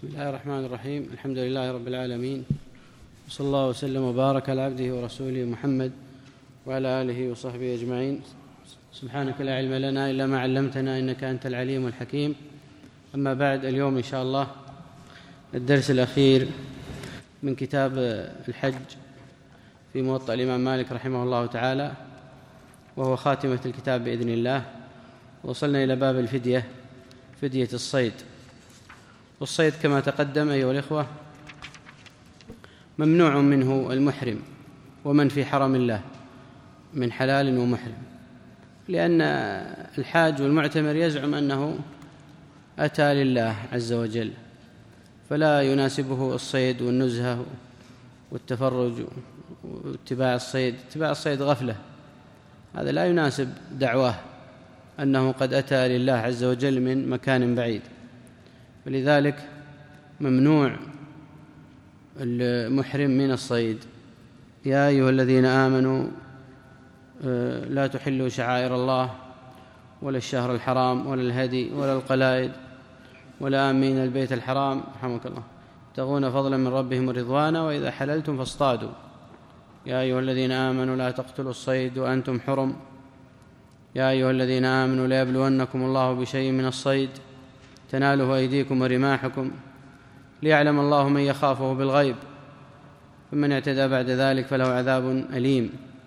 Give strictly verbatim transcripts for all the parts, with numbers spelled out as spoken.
بسم الله الرحمن الرحيم. الحمد لله رب العالمين، وصلى الله وسلم وبارك على عبده ورسوله محمد وعلى آله وصحبه أجمعين. سبحانك لا علم لنا إلا ما علمتنا إنك أنت العليم الحكيم. أما بعد، اليوم إن شاء الله الدرس الأخير من كتاب الحج في موطأ الإمام مالك رحمه الله تعالى، وهو خاتمة الكتاب بإذن الله. وصلنا إلى باب الفدية، فدية الصيد. والصيد كما تقدم أيها الإخوة ممنوع منه المحرم ومن في حرم الله من حلال ومحرم، لأن الحاج والمعتمر يزعم أنه أتى لله عز وجل، فلا يناسبه الصيد والنزهة والتفرج واتباع الصيد. اتباع الصيد غفلة، هذا لا يناسب دعواه أنه قد أتى لله عز وجل من مكان بعيد. ولذلك ممنوع المحرم من الصيد. يا أيها الذين آمنوا لا تحلوا شعائر الله ولا الشهر الحرام ولا الهدي ولا القلائد ولا آمين البيت الحرام رحمك الله يبتغون فضلا من ربهم ورضوانا وإذا حللتم فاصطادوا. يا أيها الذين آمنوا لا تقتلوا الصيد وأنتم حرم. يا أيها الذين آمنوا ليبلونكم الله بشيء من الصيد تناله أيديكم ورماحكم ليعلم الله من يخافه بالغيب، فمن اعتدى بعد ذلك فله عذاب أليم.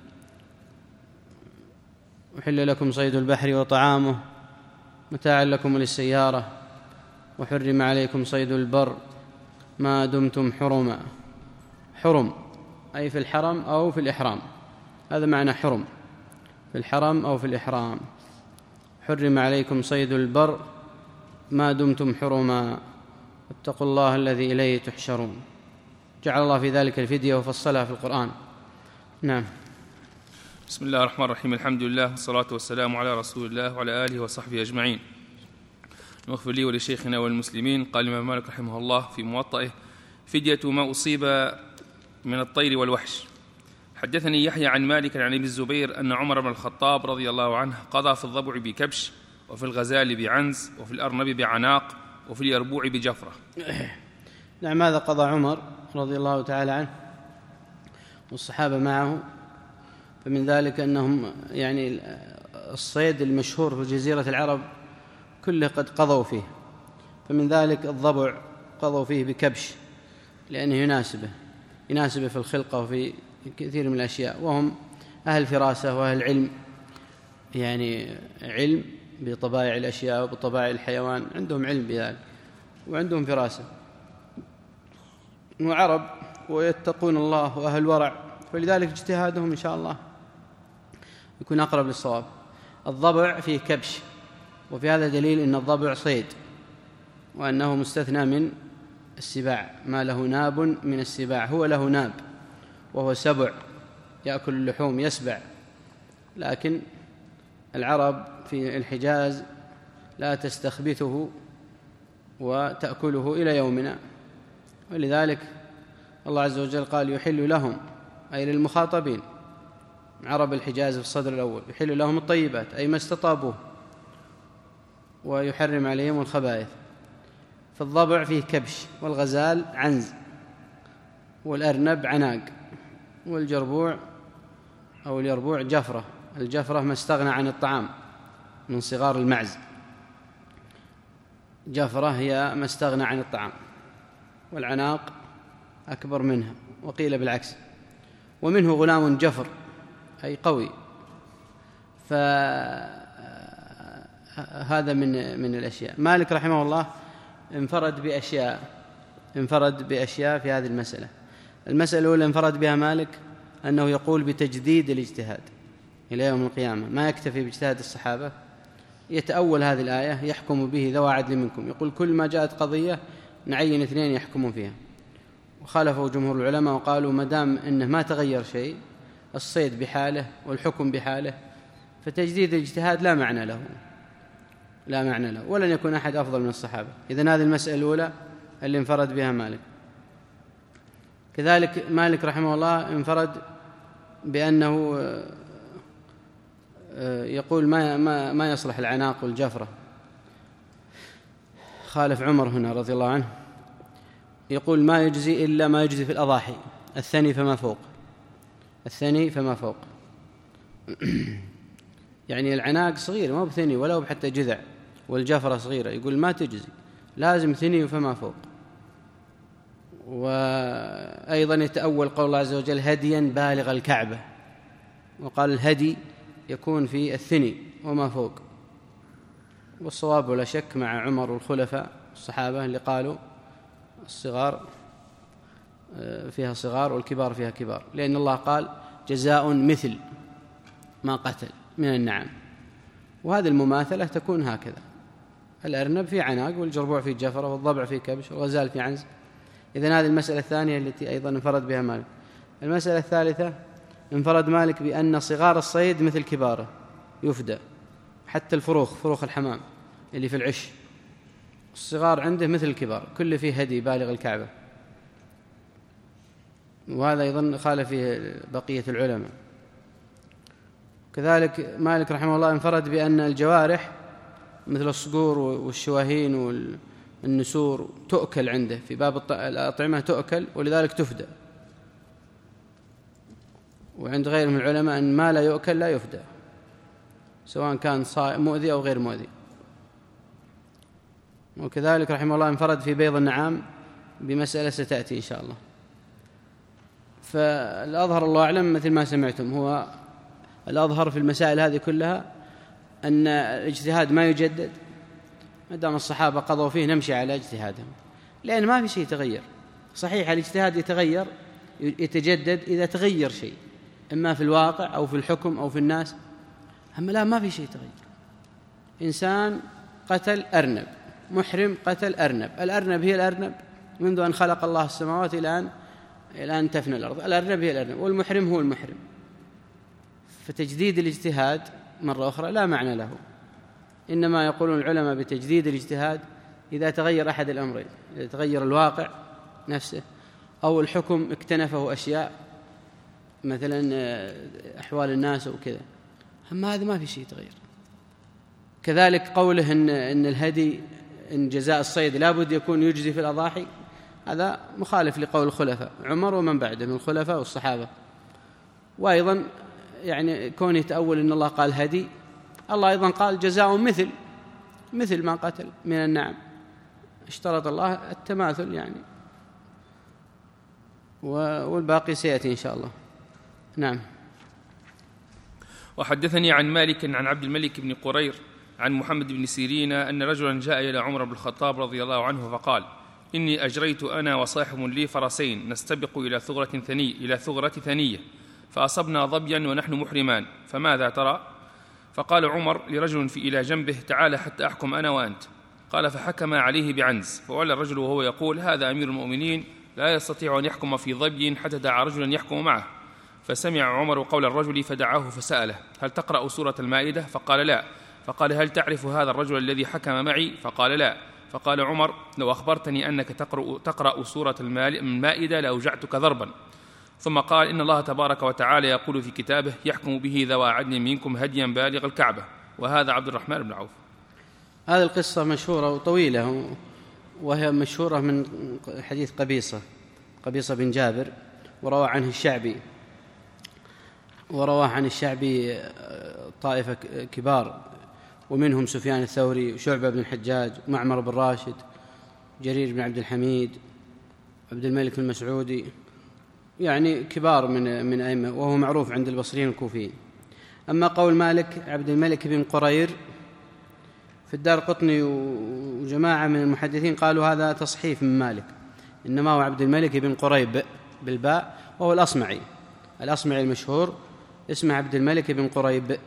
أحل لكم صيد البحر وطعامه متاعا لكم وللسيارة، وحرم عليكم صيد البر ما دمتم حرما. حرم أي في الحرم أو في الإحرام، هذا معنى حرم، في الحرم أو في الإحرام. حرم عليكم صيد البر ما دمتم حرما واتقوا الله الذي إليه تحشرون. جعل الله في ذلك الفدية وفصلها في القرآن. نعم. بسم الله الرحمن الرحيم. الحمد لله والصلاة والسلام على رسول الله وعلى آله وصحبه أجمعين. نغفر لي ولشيخنا والمسلمين. قال الإمام مالك رحمه الله في موطئه: فدية ما أصيب من الطير والوحش. حدثني يحيى عن مالك عن ابن الزبير أن عمر بن الخطاب رضي الله عنه قضى في الضبع بكبش، وفي الغزال بعنز، وفي الأرنب بعناق، وفي اليربوع بجفرة. نعم، هذا قضى عمر رضي الله تعالى عنه والصحابة معه. فمن ذلك أنهم يعني الصيد المشهور في جزيرة العرب كله قد قضوا فيه، فمن ذلك الضبع قضوا فيه بكبش لأنه يناسبه يناسبه في الخلقة وفي كثير من الأشياء، وهم أهل فراسة وأهل علم، يعني علم بطبائع الأشياء وبطبائع الحيوان، عندهم علم بذلك وعندهم فراسة وعرب ويتقون الله وأهل ورع، فلذلك اجتهادهم إن شاء الله يكون أقرب للصواب. الضبع فيه كبش، وفي هذا دليل أن الضبع صيد، وأنه مستثنى من السباع، ما له ناب من السباع، هو له ناب وهو سبع يأكل اللحوم يسبع، لكن العرب في الحجاز لا تستخبثه وتأكله إلى يومنا، ولذلك الله عز وجل قال: يحل لهم، أي للمخاطبين عرب الحجاز في الصدر الأول، يحل لهم الطيبات أي ما استطابوه، ويحرم عليهم الخبائث. فالضبع فيه كبش، والغزال عنز، والأرنب عناق، والجربوع أو اليربوع جفرة. الجفرة ما استغنى عن الطعام من صغار المعز، جفرة هي ما استغنى عن الطعام، والعناق أكبر منها، وقيل بالعكس. ومنه غلام جفر أي قوي. فهذا من من الأشياء. مالك رحمه الله انفرد بأشياء انفرد بأشياء في هذه المسألة. المسألة الأولى انفرد بها مالك أنه يقول بتجديد الاجتهاد إلى يوم القيامة، ما يكتفي باجتهاد الصحابة. يتأول هذه الآية: يحكم به ذوى عدل منكم، يقول كل ما جاءت قضية نعين اثنين يحكمون فيها. وخالفوا جمهور العلماء وقالوا ما دام أنه ما تغير شيء، الصيد بحاله والحكم بحاله، فتجديد الاجتهاد لا معنى له لا معنى له ولن يكون أحد أفضل من الصحابة. إذن هذه المسألة الأولى اللي انفرد بها مالك. كذلك مالك رحمه الله انفرد بأنه يقول ما ما ما يصلح العناق والجفرة، خالف عمر هنا رضي الله عنه يقول ما يجزي إلا ما يجزي في الأضاحي، الثني فما فوق، الثني فما فوق. يعني العناق صغير ما بثني ولا بحتى جذع، والجفرة صغيرة، يقول ما تجزي، لازم ثني فما فوق. وأيضا يتأول قول الله عز وجل هديا بالغ الكعبة، وقال الهدي يكون في الثني وما فوق. والصواب ولا شك مع عمر والخلفاء الصحابة اللي قالوا الصغار فيها صغار والكبار فيها كبار، لأن الله قال جزاء مثل ما قتل من النعم، وهذه المماثلة تكون هكذا، الأرنب في عناق والجربوع في جفرة والضبع في كبش والغزال في عنز. إذن هذه المسألة الثانية التي أيضا انفرد بها مالك. المسألة الثالثة انفرد مالك بأن صغار الصيد مثل كباره يفدى، حتى الفروخ، فروخ الحمام اللي في العش، الصغار عنده مثل الكبار، كل فيه هدي بالغ الكعبة. وهذا أيضا خالف فيه بقية العلماء. كذلك مالك رحمه الله انفرد بأن الجوارح مثل الصقور والشواهين والنسور تؤكل عنده في باب الأطعمة، تؤكل ولذلك تفدى. وعند غير من العلماء أن ما لا يؤكل لا يفدى، سواء كان مؤذي أو غير مؤذي. وكذلك رحمه الله انفرد في بيض النعام بمسألة ستأتي إن شاء الله. فالأظهر الله أعلم مثل ما سمعتم، هو الأظهر في المسائل هذه كلها أن الاجتهاد ما يجدد، ما دام الصحابة قضوا فيه نمشي على اجتهادهم، لأن ما في شيء يتغير. صحيح الاجتهاد يتغير يتجدد إذا تغير شيء، إما في الواقع أو في الحكم أو في الناس، أما لا ما في شيء يتغير. إنسان قتل أرنب، محرم قتل أرنب، الأرنب هي الأرنب منذ أن خلق الله السماوات إلى أن إلى أن تفنى الأرض، الأرنب هي الأرنب، والمحرم هو المحرم. فتجديد الاجتهاد مرة أخرى لا معنى له، إنما يقولون العلماء بتجديد الاجتهاد إذا تغير أحد الأمرين، إذا تغير الواقع نفسه أو الحكم اكتنفه أشياء مثلا أحوال الناس وكذا، أما هذا ما في شيء يتغير. كذلك قوله إن, إن الهدي إن جزاء الصيد لابد يكون يجزي في الأضاحي، هذا مخالف لقول الخلفاء عمر ومن بعده من الخلفاء والصحابة. وأيضا يعني كون يتأول إن الله قال هدي، الله أيضا قال جزاء مثل مثل ما قتل من النعم، اشترط الله التماثل يعني، والباقي سيأتي إن شاء الله. نعم. وحدثني عن مالك عن عبد الملك بن قرير عن محمد بن سيرين أن رجلا جاء إلى عمر بن الخطاب رضي الله عنه فقال: إني أجريت أنا وصاحب لي فرسين نستبق إلى ثغرة ثني إلى ثغرة ثنية، فأصبنا ظبيا ونحن محرمان، فماذا ترى؟ فقال عمر لرجل في إلى جنبه: تعال حتى أحكم أنا وأنت. قال فحكم عليه بعنز، فولى الرجل وهو يقول: هذا أمير المؤمنين لا يستطيع أن يحكم في ظبي حتى دعا رجلا يحكم معه. فسمع عمر قول الرجل فدعاه فسأله: هل تقرأ سورة المائدة؟ فقال: لا. فقال: هل تعرف هذا الرجل الذي حكم معي؟ فقال: لا. فقال عمر: لو أخبرتني أنك تقرأ, تقرأ سورة المائدة لأوجعتك ضربا. ثم قال: إن الله تبارك وتعالى يقول في كتابه: يحكم به ذوى عدل منكم هديا بالغ الكعبة. وهذا عبد الرحمن بن عوف. هذه القصة مشهورة وطويلة، وهي مشهورة من حديث قبيصة قبيصة بن جابر، وروى عنه الشعبي وروى عن الشعبي طائفة كبار، ومنهم سفيان الثوري وشعبة بن الحجاج ومعمر بن راشد جرير بن عبد الحميد عبد الملك المسعودي، يعني كبار من من أئمة، وهو معروف عند البصريين الكوفيين. أما قول مالك عبد الملك بن قرير في الدارقطني وجماعة من المحدثين قالوا هذا تصحيف من مالك، إنما هو عبد الملك بن قريب بالباء، وهو الأصمعي الأصمعي المشهور اسمه عبد الملك بن قريب،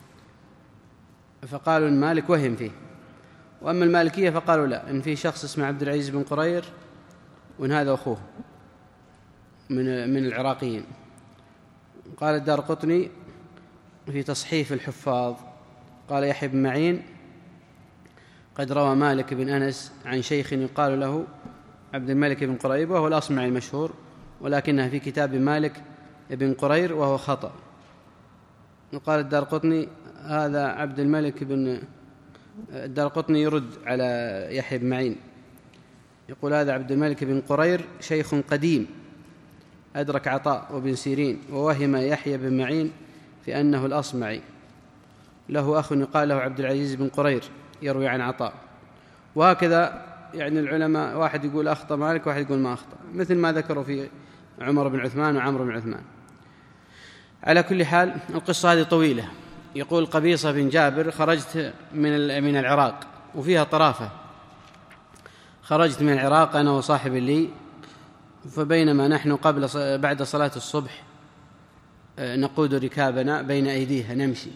فقالوا إن مالك وهم فيه. وأما المالكية فقالوا لا، إن في شخص اسمه عبد العزيز بن قرير وإن هذا أخوه من من العراقيين. قال الدارقطني في تصحيف الحفاظ قال يحيى بن معين: قد روى مالك بن أنس عن شيخ يقال له عبد الملك بن قريب، وهو الأصمعي المشهور، ولكنها في كتاب مالك بن قرير وهو خطأ. وقال الدارقطني هذا عبد الملك بن الدارقطني يرد على يحيى بن معين يقول هذا عبد الملك بن قرير شيخ قديم أدرك عطاء وابن سيرين، ووهم يحيى بن معين في أنه الأصمعي، له أخ يقال له عبد العزيز بن قرير يروي عن عطاء. وهكذا يعني العلماء، واحد يقول أخطأ مالك واحد يقول ما أخطأ، مثل ما ذكروا في عمر بن عثمان وعمرو بن عثمان. على كل حال القصة هذه طويلة. يقول قبيصة بن جابر خرجت من من العراق، وفيها طرافة. خرجت من العراق أنا وصاحب لي، فبينما نحن قبل بعد صلاة الصبح نقود ركابنا بين أيديها نمشي،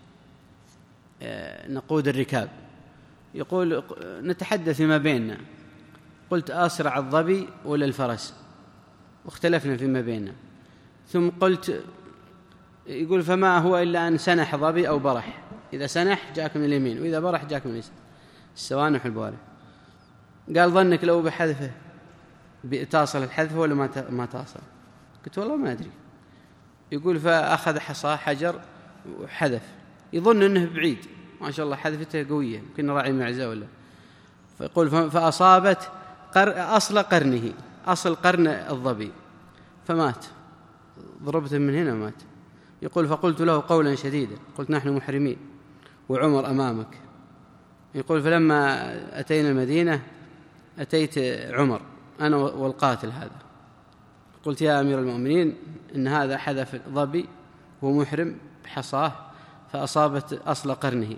نقود الركاب. يقول نتحدث فيما بيننا، قلت أسرع الظبي ولا الفرس، واختلفنا فيما بيننا. ثم قلت، يقول فما هو إلا أن سنح ظبي أو برح، إذا سنح جاك من اليمين وإذا برح جاك من اليسار، السوانح البوارح. قال ظنك لو بحذفه تصل الحذف ولا ما ما تصل؟ قلت والله ما أدري. يقول فأخذ حصى حجر وحذف، يظن أنه بعيد، ما شاء الله حذفته قوية، يمكن راعي معزة ولا. فيقول فأصابت قر أصل قرنه، أصل قرن الظبي، فمات، ضربته من هنا مات. يقول فقلت له قولا شديدا، قلت نحن محرمين وعمر أمامك. يقول فلما أتينا المدينة أتيت عمر أنا والقاتل هذا، قلت يا أمير المؤمنين إن هذا حذف ظبي هو محرم بحصاه فأصابت أصل قرنه.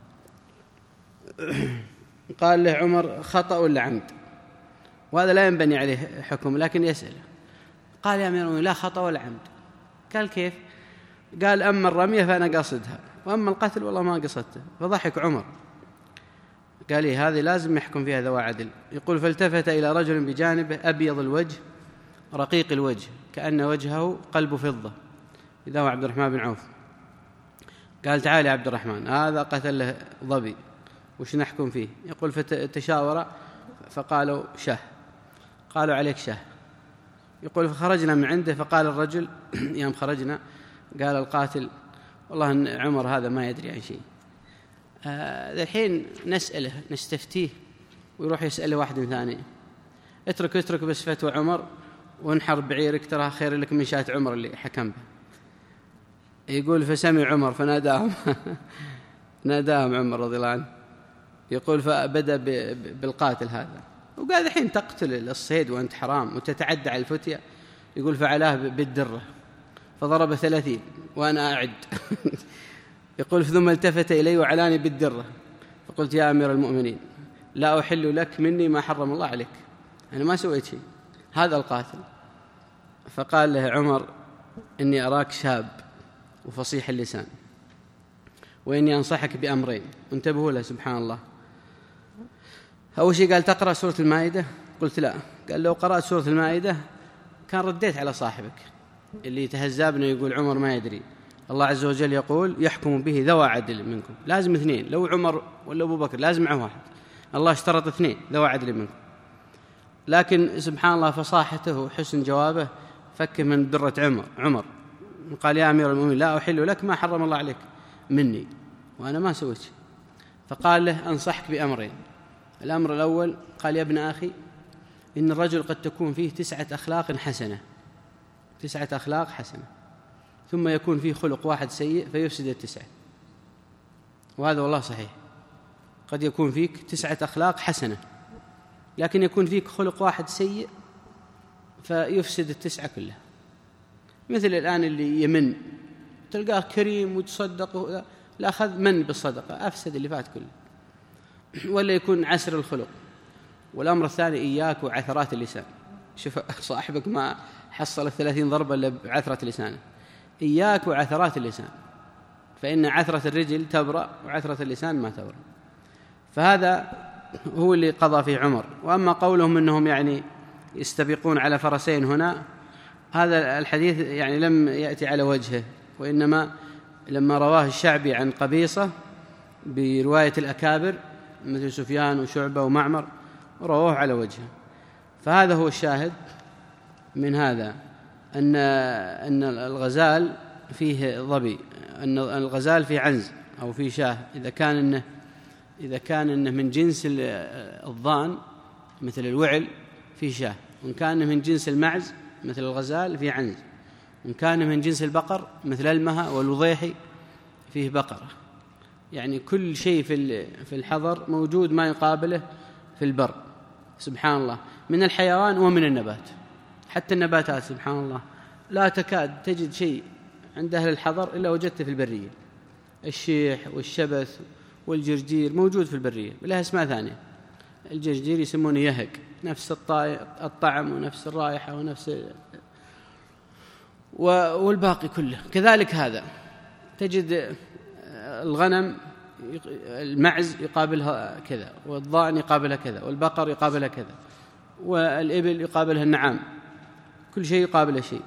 قال له عمر خطأ ولا عمد؟ وهذا لا ينبني عليه حكم لكن يسأله. قال يا أمير المؤمنين لا خطأ ولا عمد. قال كيف؟ قال أما الرمية فأنا قصدها، وأما القتل والله ما قصدته. فضحك عمر، قال لي هذه لازم يحكم فيها ذو عدل. يقول فالتفت إلى رجل بجانبه أبيض الوجه رقيق الوجه كأن وجهه قلب فضة، إذا هو عبد الرحمن بن عوف. قال تعال يا عبد الرحمن، هذا قتل له ظبي، وش نحكم فيه؟ يقول فتشاور فقالوا شه، قالوا عليك شه. يقول فخرجنا من عنده، فقال الرجل يوم خرجنا قال القاتل والله إن عمر هذا ما يدري عن شيء. آه الحين نسأله نستفتيه ويروح يسأله واحد ثاني، اترك اترك بس فتوى عمر وانحر بعيرك تراها خير لك من شاة عمر اللي حكم به. يقول فسمع عمر فناداهم ناداهم عمر رضي الله عنه. يقول فبدأ بالقاتل هذا وقال الحين تقتل الصيد وأنت حرام وتتعدى على الفتية. يقول فعلاه بالدرة فضرب ثلاثين وأنا أعد. يقول ثم التفت إلي وعلاني بالدرة، فقلت يا أمير المؤمنين لا أحل لك مني ما حرم الله عليك، أنا ما سويت شيء، هذا القاتل. فقال له عمر إني أراك شاب وفصيح اللسان، وإني أنصحك بأمرين انتبهوا له. سبحان الله. أول شيء قال تقرأ سورة المائدة؟ قلت لا. قال لو قرأت سورة المائدة كان رديت على صاحبك اللي يتهزابنا يقول عمر ما يدري. الله عز وجل يقول يحكم به ذوى عدل منكم، لازم اثنين، لو عمر ولا أبو بكر لازم معه واحد، الله اشترط اثنين ذوى عدل منكم. لكن سبحان الله فصاحته وحسن جوابه فك من درة عمر عمر قال يا أمير المؤمنين لا أحل لك ما حرم الله عليك مني وأنا ما سويت. فقال له أنصحك بأمرين. الأمر الأول قال يا ابن أخي إن الرجل قد تكون فيه تسعة أخلاق حسنة، تسعة أخلاق حسنة، ثم يكون فيه خلق واحد سيء فيفسد التسعة. وهذا والله صحيح، قد يكون فيك تسعة أخلاق حسنة لكن يكون فيك خلق واحد سيء فيفسد التسعة كلها. مثل الآن اللي يمن تلقاه كريم وتصدق، لا أخذ من بالصدقة أفسد اللي فات كله. ولا يكون عسر الخلق. والأمر الثاني إياك وعثرات اللسان. شوف صاحبك ما حصل الثلاثين ضربة إلا بعثرة لسانه. إياك وعثرات اللسان، فإن عثرة الرجل تبرأ وعثرة اللسان ما تبرأ. فهذا هو اللي قضى فيه عمر. وأما قولهم أنهم يعني يستبقون على فرسين هنا، هذا الحديث يعني لم يأتي على وجهه، وإنما لما رواه الشعبي عن قبيصة برواية الأكابر مثل سفيان وشعبة ومعمر رواه على وجهه. فهذا هو الشاهد من هذا، أن أن الغزال فيه ظبي، أن الغزال فيه عنز أو فيه شاه، إذا كان إنه إذا كان إنه من جنس الضان مثل الوعل فيه شاه، وإن كان من جنس المعز مثل الغزال فيه عنز، وإن كان من جنس البقر مثل المها والوضيحي فيه بقرة. يعني كل شيء في الحضر موجود ما يقابله في البر، سبحان الله، من الحيوان ومن النبات. حتى النباتات سبحان الله لا تكاد تجد شيء عند أهل الحضر إلا وجدته في البرية. الشيح والشبث والجرجير موجود في البرية، لها اسماء ثانية. الجرجير يسمونه يهق، نفس الطعم ونفس الرائحة ونفس، والباقي كله كذلك. هذا تجد الغنم المعز يقابلها كذا، والضأن يقابلها كذا، والبقر يقابلها كذا، والإبل يقابلها النعام، كل شيء يقابل شيء.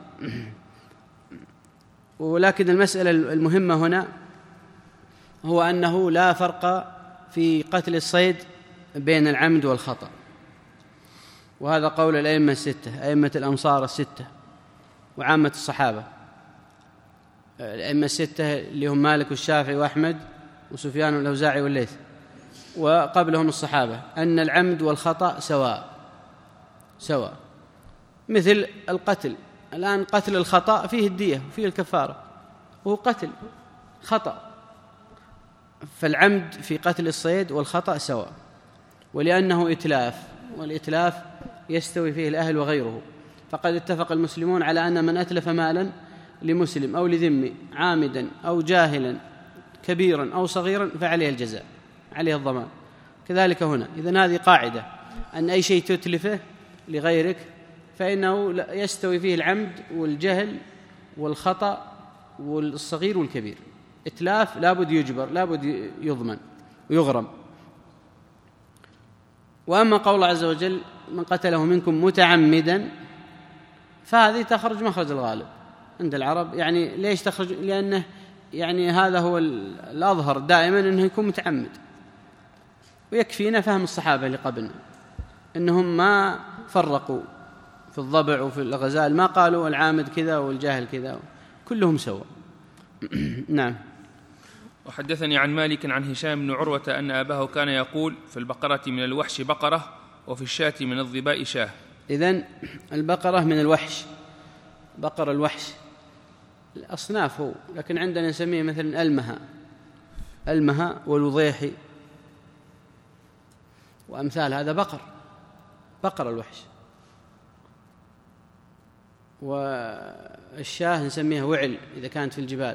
ولكن المسألة المهمة هنا هو أنه لا فرق في قتل الصيد بين العمد والخطأ، وهذا قول الأئمة الستة، أئمة الأمصار الستة وعامة الصحابة. الأئمة الستة اللي هم مالك والشافعي وأحمد وسفيان والأوزاعي والليث، وقبلهم الصحابة، أن العمد والخطأ سواء سواء. مثل القتل الآن، قتل الخطأ فيه الدية وفيه الكفارة، وهو قتل خطأ. فالعمد في قتل الصيد والخطأ سواء، ولأنه إتلاف، والإتلاف يستوي فيه الأهل وغيره. فقد اتفق المسلمون على أن من أتلف مالا لمسلم أو لذمي عامدا أو جاهلا كبيرا أو صغيرا فعليه الجزاء، عليه الضمان. كذلك هنا. إذن هذه قاعدة، أن أي شيء تتلفه لغيرك فإنه يستوي فيه العمد والجهل والخطأ والصغير والكبير. إتلاف لابد يجبر، لابد يضمن ويغرم. وأما قول الله عز وجل من قتله منكم متعمدا، فهذه تخرج مخرج الغالب عند العرب. يعني ليش تخرج؟ لأنه يعني هذا هو الأظهر دائما، أنه يكون متعمد. ويكفينا فهم الصحابة اللي قبلنا أنهم ما فرقوا في الضبع وفي الغزال، ما قالوا العامد كذا والجاهل كذا، كلهم سوا. نعم. وحدثني عن مالك عن هشام بن عروة أن أباه كان يقول في البقرة من الوحش بقرة وفي الشاة من الظباء شاه. إذن البقرة من الوحش، بقر الوحش الأصناف هو، لكن عندنا نسميه مثلا المها المها والوضيحي وأمثال هذا بقر بقر الوحش. والشاه نسميها وعل إذا كانت في الجبال،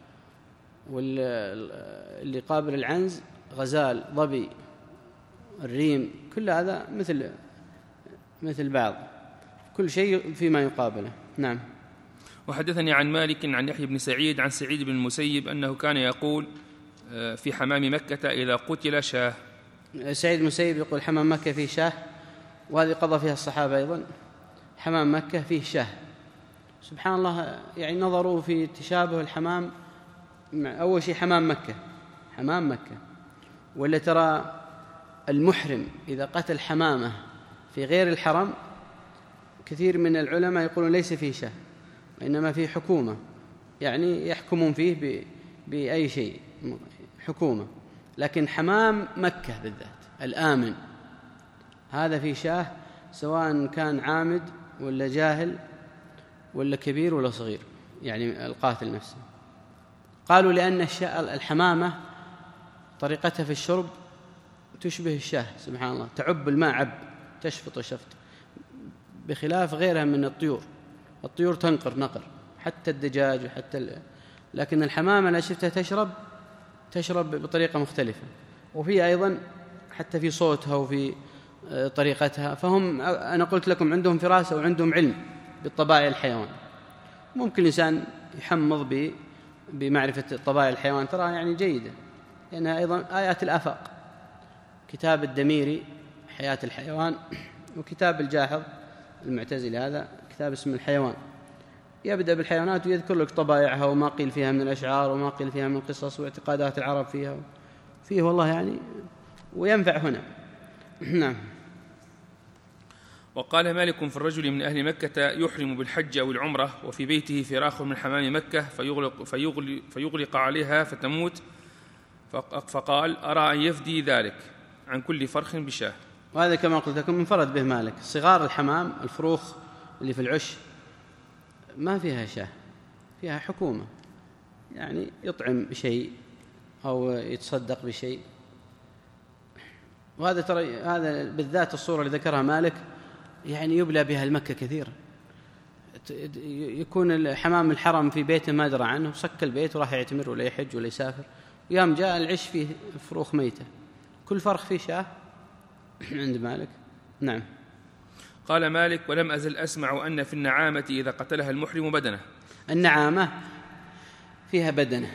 واللي قابل العنز غزال ظبي الريم، كل هذا مثل مثل بعض، كل شيء فيما يقابله. نعم. وحدثني عن مالك عن يحيى بن سعيد عن سعيد بن المسيب أنه كان يقول في حمام مكة إذا قتل شاه. سعيد بن المسيب يقول حمام مكة فيه شاه، وهذه قضى فيها الصحابة أيضا. حمام مكة فيه شاه، سبحان الله. يعني نظروا في تشابه الحمام. أول شيء حمام مكة حمام مكة ولا ترى المحرم إذا قتل حمامة في غير الحرم، كثير من العلماء يقولون ليس فيه شاه، وإنما فيه حكومة، يعني يحكمون فيه بأي شيء حكومة. لكن حمام مكة بالذات الآمن هذا فيه شاه، سواء كان عامد ولا جاهل ولا كبير ولا صغير، يعني القاتل نفسه. قالوا لأن الحمامة طريقتها في الشرب تشبه الشاه، سبحان الله، تعب الماء عب، تشفط وشفط، بخلاف غيرها من الطيور. الطيور تنقر نقر، حتى الدجاج وحتى ال... لكن الحمامة لا شفتها تشرب تشرب بطريقة مختلفة، وفي أيضا حتى في صوتها وفي طريقتها. فهم أنا قلت لكم عندهم فراسة وعندهم علم بالطبائع الحيوان. ممكن الإنسان يحمض ب بمعرفة طبائع الحيوان، ترى يعني جيدة، لأنها أيضا آيات الآفاق. كتاب الدميري حياة الحيوان، وكتاب الجاحظ المعتزلي هذا كتاب اسمه الحيوان، يبدأ بالحيوانات ويذكر لك طبائعها وما قيل فيها من الأشعار وما قيل فيها من القصص واعتقادات العرب فيها فيه، والله يعني وينفع هنا. نعم. وقال مالك في الرجل من أهل مكة يحرم بالحج أو العمرة وفي بيته فراخ من حمام مكة فيغلق, فيغلق, فيغلق عليها فتموت، فقال أرى أن يفدي ذلك عن كل فرخ بشاه. وهذا كما قلت لكم منفرد به مالك. صغار الحمام الفروخ اللي في العش ما فيها شاه، فيها حكومة، يعني يطعم شيء أو يتصدق بشيء. وهذا ترى هذا بالذات الصورة اللي ذكرها مالك يعني يبلى بها المكة كثيرا. يكون الحمام الحرم في بيته ما درى عنه، صك البيت وراح يعتمر ولا يحج ولا يسافر، ويوم جاء العش فيه فروخ ميتة، كل فرخ فيه شاه عند مالك. نعم. قال مالك: ولم أزل أسمع أن في النعامة إذا قتلها المحرم بدنه. النعامة فيها بدنة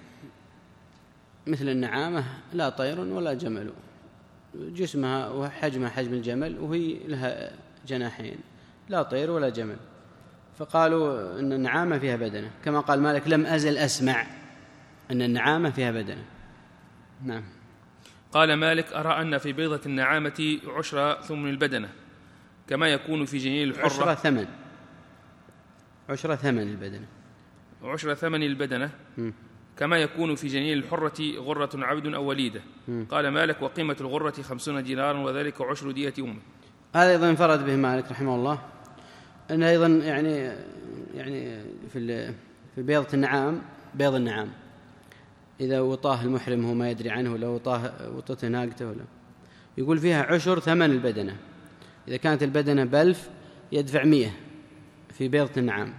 مثل النعامة، لا طير ولا جمل، جسمها وحجمها حجم الجمل وهي لها جناحين، لا طير ولا جمل، فقالوا أن النعامة فيها بدنة، كما قال مالك: لم أزل أسمع أن النعامة فيها بدنة. نعم. قال مالك: أرى أن في بيضة النعامة عشر ثمن البدنة كما يكون في جنين الحرة. عشرة ثمن عشرة ثمن البدنة عشر ثمن البدنة م. كما يكون في جنين الحرة غرة عبد أو وليدة. م. قال مالك: وقيمة الغرة خمسون دينارا وذلك عشر دية أمه. هذا أيضا انفرد به مالك رحمه الله، أنه أيضا يعني يعني في في بيضة النعام، بيض النعام إذا وطاه المحرم هو ما يدري عنه، لو وطاه وطته ناقته ولا، يقول فيها عشر ثمن البدنة. إذا كانت البدنة بألف يدفع مئة في بيضة النعام.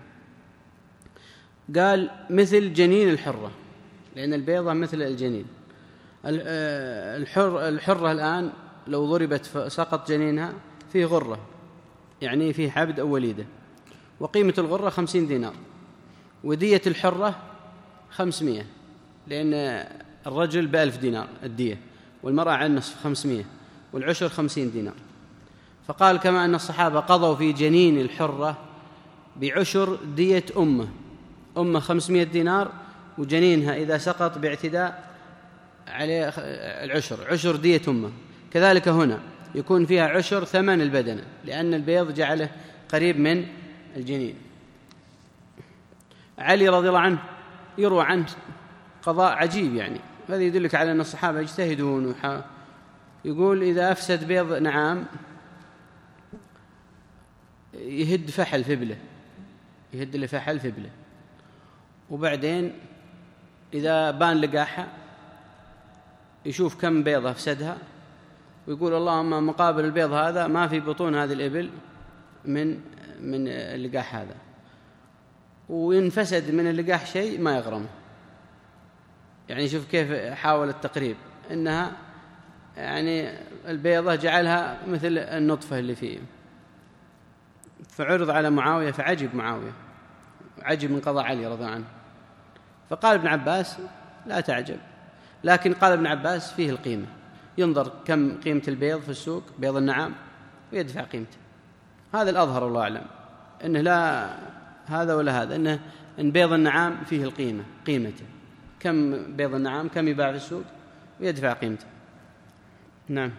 قال مثل جنين الحرة، لأن البيضة مثل الجنين. الحر الحرة الآن لو ضربت سقط جنينها فيه غرة، يعني فيه عبد أو وليدة، وقيمة الغرة خمسين دينار، ودية الحرة خمسمائة، لأن الرجل بألف دينار الدية، والمرأة على النصف خمسمائة، والعشر خمسين دينار. فقال كما أن الصحابة قضوا في جنين الحرة بعشر دية أمه، أمه خمسمائة دينار، وجنينها إذا سقط باعتداء عليه العشر، عشر دية أمه. كذلك هنا يكون فيها عشر ثمن البدنة، لأن البيض جعله قريب من الجنين. علي رضي الله عنه يروى عنه قضاء عجيب، يعني هذا يدلك على أن الصحابة يجتهدون وحا... يقول إذا أفسد بيض نعام يهد فحل فبله، يهد له فحل فبله، وبعدين إذا بان لقاحة يشوف كم بيضة أفسدها، ويقول اللهم مقابل البيض هذا ما في بطون هذه الإبل من من اللقاح هذا، وينفسد من اللقاح شيء ما يغرمه. يعني شوف كيف حاول التقريب، إنها يعني البيضة جعلها مثل النطفة اللي فيه. فعرض على معاوية فعجب معاوية، عجب من قضاء علي رضي الله عنه. فقال ابن عباس: لا تعجب، لكن قال ابن عباس فيه القيمة، ينظر كم قيمة البيض في السوق، بيض النعام، ويدفع قيمته. هذا الأظهر الله أعلم، إنه لا هذا ولا هذا، إنه إن بيض النعام فيه القيمة، قيمته كم بيض النعام كم يباع في السوق ويدفع قيمته. نعم.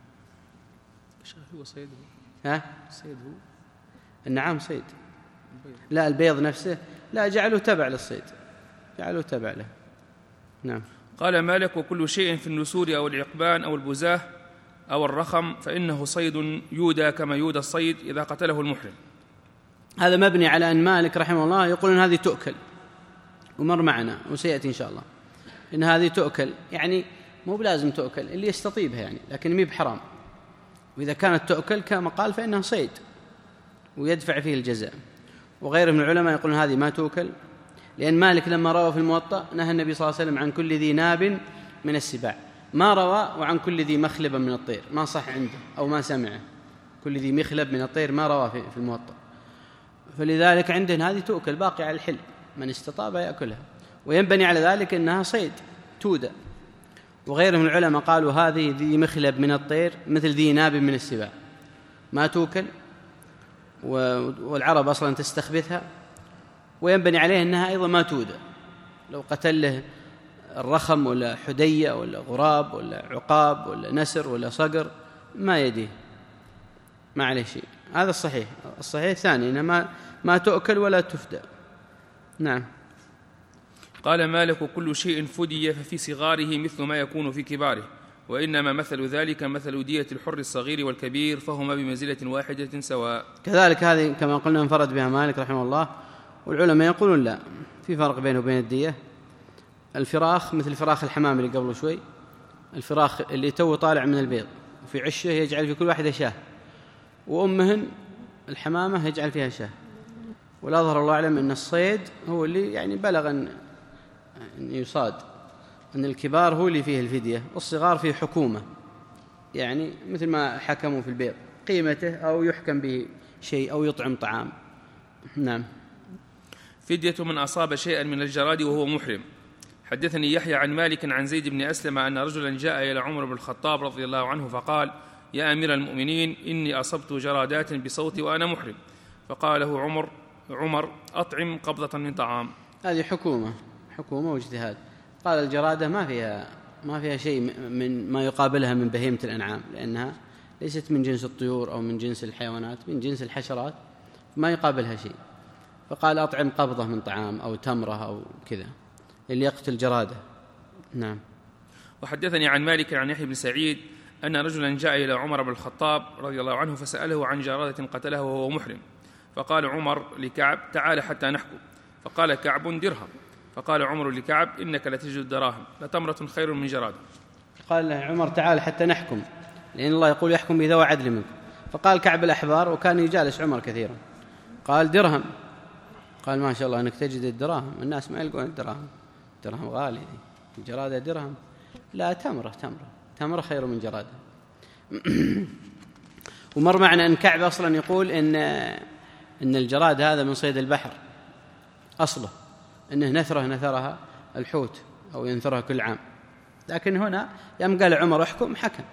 هو صيد ها؟ صيد هو النعام صيد، لا البيض نفسه لا، جعله تبع للصيد، جعله تبع له. نعم. قال مالك: وكل شيء في النسور أو العقبان أو البزاه أو الرخم فإنه صيد يودى كما يودى الصيد إذا قتله المحرم. هذا مبني على أن مالك رحمه الله يقول أن هذه تؤكل، ومر معنا وسيأتي إن شاء الله إن هذه تؤكل، يعني مو بلازم تؤكل، اللي يستطيبها يعني، لكن مي بحرام. وإذا كانت تؤكل كما قال فإنها صيد ويدفع فيه الجزاء. وغيره من العلماء يقولون هذه ما تؤكل، لأن مالك لما روى في الموطأ نهى النبي صلى الله عليه وسلم عن كل ذي ناب من السباع، ما روى وعن كل ذي مخلب من الطير، ما صح عنده أو ما سمعه، كل ذي مخلب من الطير ما روى في الموطأ. فلذلك عندنا هذه تؤكل باقي على الحل، من استطاب يأكلها، وينبني على ذلك أنها صيد تودى. وغيره من العلماء قالوا هذه ذي مخلب من الطير مثل ذي ناب من السباع، ما تؤكل، والعرب أصلا تستخبثها، وينبني عليه أنها أيضا ما تودى. لو قتل له الرخم ولا حدية ولا غراب ولا عقاب ولا نسر ولا صقر ما يديه، ما عليه شيء. هذا الصحيح. الصحيح الثاني إنما ما تؤكل ولا تفدى. نعم. قال مالك: كل شيء فدي ففي صغاره مثل ما يكون في كباره، وإنما مثل ذلك مثل دية الحر الصغير والكبير، فهما بمنزلة واحدة سواء. كذلك هذه كما قلنا انفرد بها مالك رحمه الله، والعلماء يقولون لا، في فرق بينه وبين الدية. الفراخ مثل فراخ الحمام اللي قبل شوي، الفراخ اللي تو طالع من البيض وفي عشه يجعل في كل واحدة شاه، وأمهن الحمامة يجعل فيها شاه. والأظهر الله أعلم أن الصيد هو اللي يعني بلغ أن يصاد، أن الكبار هو اللي فيه الفدية والصغار فيه حكومة، يعني مثل ما حكموا في البيض قيمته أو يحكم به شيء أو يطعم طعام. نعم. فدية من أصاب شيئا من الجراد وهو محرم. حدثني يحيى عن مالك عن زيد بن أسلم أن رجلا جاء إلى عمر بن الخطاب رضي الله عنه فقال: يا أمير المؤمنين، إني أصبت جرادات بصوتي وأنا محرم. فقال له عمر عمر أطعم قبضة من طعام. هذه حكومة حكومة واجتهاد. قال الجرادة ما فيها ما فيها شيء من ما يقابلها من بهيمة الأنعام، لأنها ليست من جنس الطيور أو من جنس الحيوانات، من جنس الحشرات ما يقابلها شيء. فقال أطعم قبضة من طعام أو تمرة أو كذا اللي يقتل جرادة. نعم. وحدثني عن مالك عن يحيى بن سعيد أن رجلا جاء إلى عمر بن الخطاب رضي الله عنه فسأله عن جرادة قتلها وهو محرم. فقال عمر لكعب: تعال حتى نحكم. فقال كعب: درهم. فقال عمر لكعب: إنك لتجد دراهم، لتمرة خير من جرادة. قال له عمر: تعال حتى نحكم، لأن الله يقول يحكم بذوى عدل منكم. فقال كعب الأحبار، وكان يجالس عمر كثيرا، قال: درهم. قال: ما شاء الله أنك تجد الدراهم، الناس ما يلقون الدراهم، درهم غالي، الجرادة درهم. لا، تمرة تمرة تمرة خير من جرادة. ومر معنا أن كعب أصلا يقول إن إن الجراد هذا من صيد البحر أصله، إنه نثره نثرها الحوت أو ينثرها كل عام، لكن هنا يوم قال عمر احكم حكم.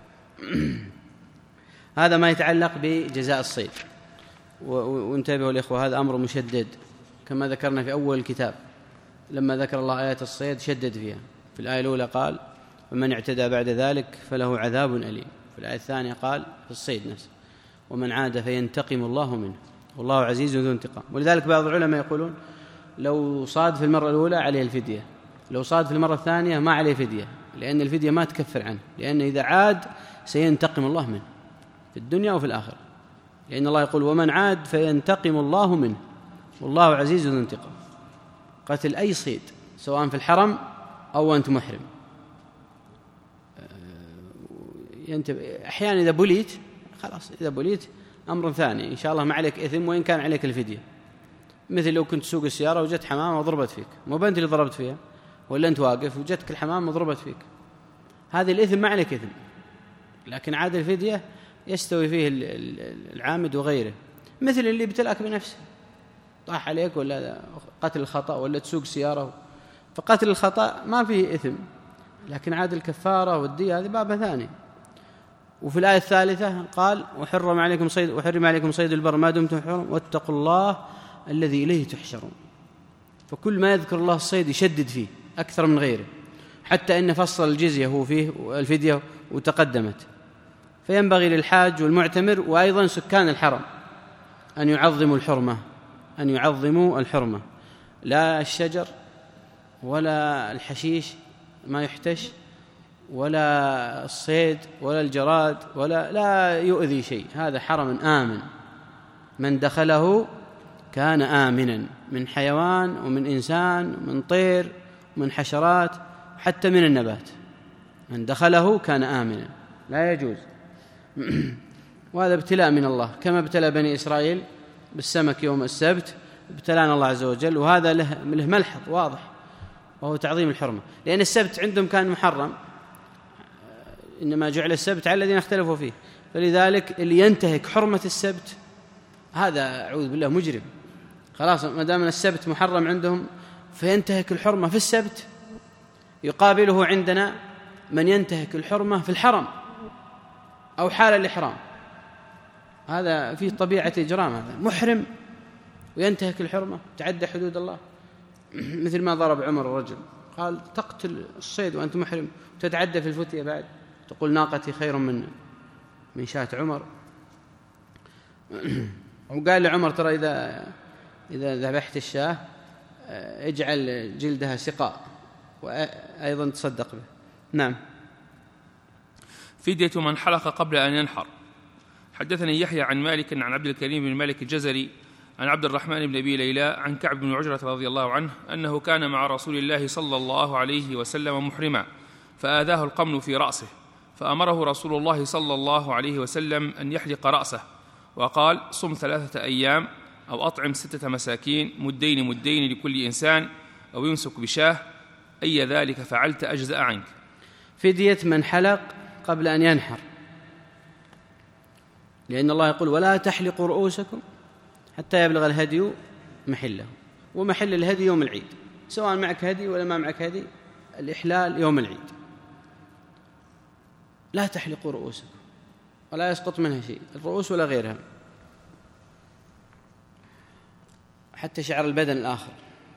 هذا ما يتعلق بجزاء الصيد. وانتبهوا الإخوة، هذا أمر مشدد كما ذكرنا في أول الكتاب، لما ذكر الله آيات الصيد شدد فيها. في الآية الأولى قال: ومن اعتدى بعد ذلك فله عذاب أليم. في الآية الثانية قال في الصيد نفسه: ومن عاد فينتقم الله منه والله عزيز ذو انتقام. ولذلك بعض العلماء يقولون لو صاد في المرة الأولى عليه الفدية، لو صاد في المرة الثانية ما عليه فدية، لأن الفدية ما تكفر عنه، لأن إذا عاد سينتقم الله منه في الدنيا وفي الآخرة، لأن الله يقول: ومن عاد فينتقم الله منه والله عزيز ذو انتقام. قتل أي صيد سواء في الحرم أو أنت محرم. أحيانا إذا بليت خلاص، إذا بليت أمر ثاني، إن شاء الله ما عليك إثم وإن كان عليك الفدية. مثل لو كنت تسوق السيارة وجدت حمامة وضربت فيك، مو بنت اللي ضربت فيها، ولا أنت واقف وجدتك الحمامة وضربت فيك، هذه الإثم ما عليك إثم، لكن عاد الفدية يستوي فيه العامد وغيره. مثل اللي ابتلاك بنفسه، طاح عليك، ولا قتل الخطأ، ولا تسوق سيارة، فقتل الخطأ ما فيه إثم، لكن عاد الكفارة والدية هذه باب ثاني. وفي الآية الثالثة قال: وحرم عليكم صيد وحرم عليكم صيد البر ما دمتم حرم واتقوا الله الذي إليه تحشرون. فكل ما يذكر الله الصيد يشدد فيه أكثر من غيره، حتى إن فصل الجزية هو فيه الفدية وتقدمت. فينبغي للحاج والمعتمر وأيضا سكان الحرم أن يعظموا الحرمة، أن يعظموا الحرمة، لا الشجر ولا الحشيش ما يحتش، ولا الصيد ولا الجراد، ولا لا يؤذي شيء. هذا حرم آمن، من دخله كان آمنا، من حيوان ومن إنسان ومن طير ومن حشرات حتى من النبات، من دخله كان آمنا، لا يجوز. وهذا ابتلاء من الله، كما ابتلى بني إسرائيل بالسمك يوم السبت، ابتلانا الله عز وجل. وهذا له ملحظ واضح، وهو تعظيم الحرمة، لأن السبت عندهم كان محرم، إنما جعل السبت على الذين اختلفوا فيه، فلذلك اللي ينتهك حرمة السبت هذا أعوذ بالله مجرم. خلاص ما دام السبت محرم عندهم فينتهك الحرمة في السبت. يقابله عندنا من ينتهك الحرمة في الحرم أو حال الإحرام، هذا فيه طبيعة إجرام، هذا محرم وينتهك الحرمة، تعدى حدود الله. مثل ما ضرب عمر الرجل، قال: تقتل الصيد وأنت محرم، تتعدى في الفتية بعد، تقول ناقتي خير من من شاة عمر. وقال لعمر: ترى إذا إذا ذبحت الشاة اجعل جلدها سقاء وأيضا تصدق به. نعم. فدية من حلق قبل أن ينحر. حدثني يحيى عن مالك عن عبد الكريم بن مالك الجزري عن عبد الرحمن بن أبي ليلى عن كعب بن عجرة رضي الله عنه أنه كان مع رسول الله صلى الله عليه وسلم محرما، فآذاه القمل في رأسه، فأمره رسول الله صلى الله عليه وسلم أن يحلق رأسه، وقال: صم ثلاثة أيام أو أطعم ستة مساكين مدين مدين لكل إنسان، أو يمسك بشاه، أي ذلك فعلت أجزأ عنك. فدية من حلق قبل أن ينحر، لأن الله يقول: ولا تحلقوا رؤوسكم حتى يبلغ الهدي محله، ومحل الهدي يوم العيد، سواء معك هدي ولا ما معك هدي، الإحلال يوم العيد. لا تحلقوا رؤوسكم، ولا يسقط منها شيء، الرؤوس ولا غيرها، حتى شعر البدن الآخر.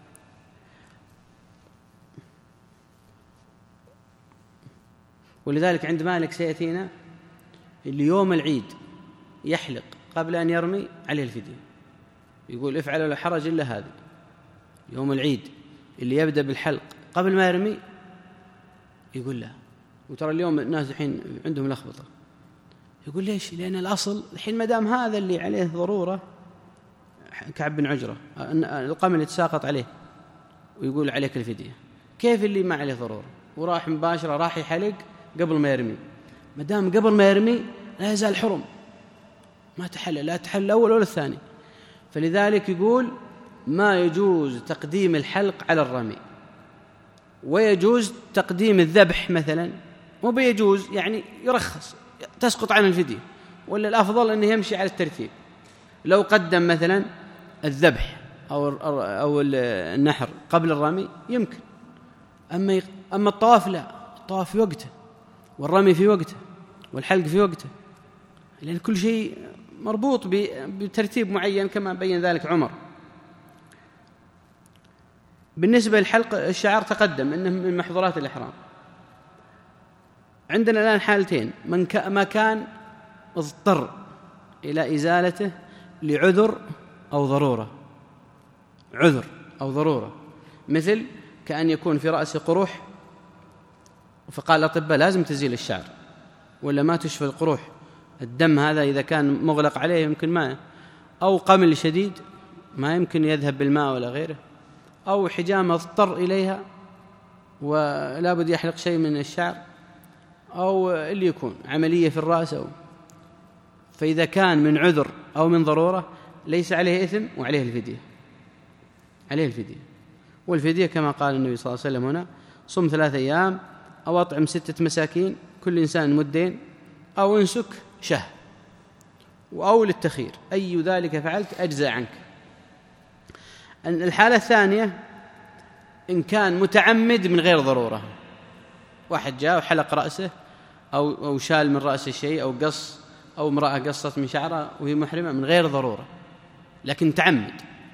ولذلك عند مالك سيأتينا اللي يوم العيد يحلق قبل أن يرمي عليه الفدية، يقول: افعلوا لا حرج إلا هذا. يوم العيد اللي يبدأ بالحلق قبل ما يرمي يقول لا. وترى اليوم الناس الحين عندهم لخبطة، يقول: ليش؟ لأن الأصل الحين ما دام هذا اللي عليه ضرورة، كعب بن عجرة القمل يتساقط عليه ويقول عليك الفدية، كيف اللي ما عليه ضرورة وراح مباشرة راح يحلق قبل ما يرمي؟ ما دام قبل ما يرمي لا يزال حرم، ما تحلل، لا تحلل الأول ولا الثاني. فلذلك يقول: ما يجوز تقديم الحلق على الرمي، ويجوز تقديم الذبح مثلا، مو بيجوز يعني يرخص، تسقط عن الفدية، ولا الأفضل أنه يمشي على الترتيب. لو قدم مثلا الذبح أو أو النحر قبل الرمي يمكن، أما أما الطواف لا، الطواف في وقته، والرمي في وقته، والحلق في وقته، لأن كل شيء مربوط بترتيب معين كما بين ذلك عمر. بالنسبة للحلق الشعر تقدم أنه من محظورات الإحرام. عندنا الآن حالتين: من ما كان اضطر إلى إزالته لعذر أو ضرورة، عذر أو ضرورة، مثل كأن يكون في رأسه قروح فقال الأطباء لازم تزيل الشعر ولا ما تشفى القروح، الدم هذا إذا كان مغلق عليه يمكن ما، أو قمل شديد ما يمكن يذهب بالماء ولا غيره، أو حجامة اضطر إليها ولا بد يحلق شيء من الشعر، أو اللي يكون عملية في الرأس أو. فإذا كان من عذر أو من ضرورة ليس عليه إثم وعليه الفدية، عليه الفدية. والفدية كما قال النبي صلى الله عليه وسلم هنا: صم ثلاثة أيام أو أطعم ستة مساكين كل إنسان مدين، أو انسك شه، أو للتخير، أي ذلك فعلت أجزأ عنك. الحالة الثانية إن كان متعمد من غير ضرورة، واحد جاء وحلق رأسه أو أو شال من رأسه شيء، أو قص، أو امرأة قصت من شعرها وهي محرمة من غير ضرورة لكن تعمد،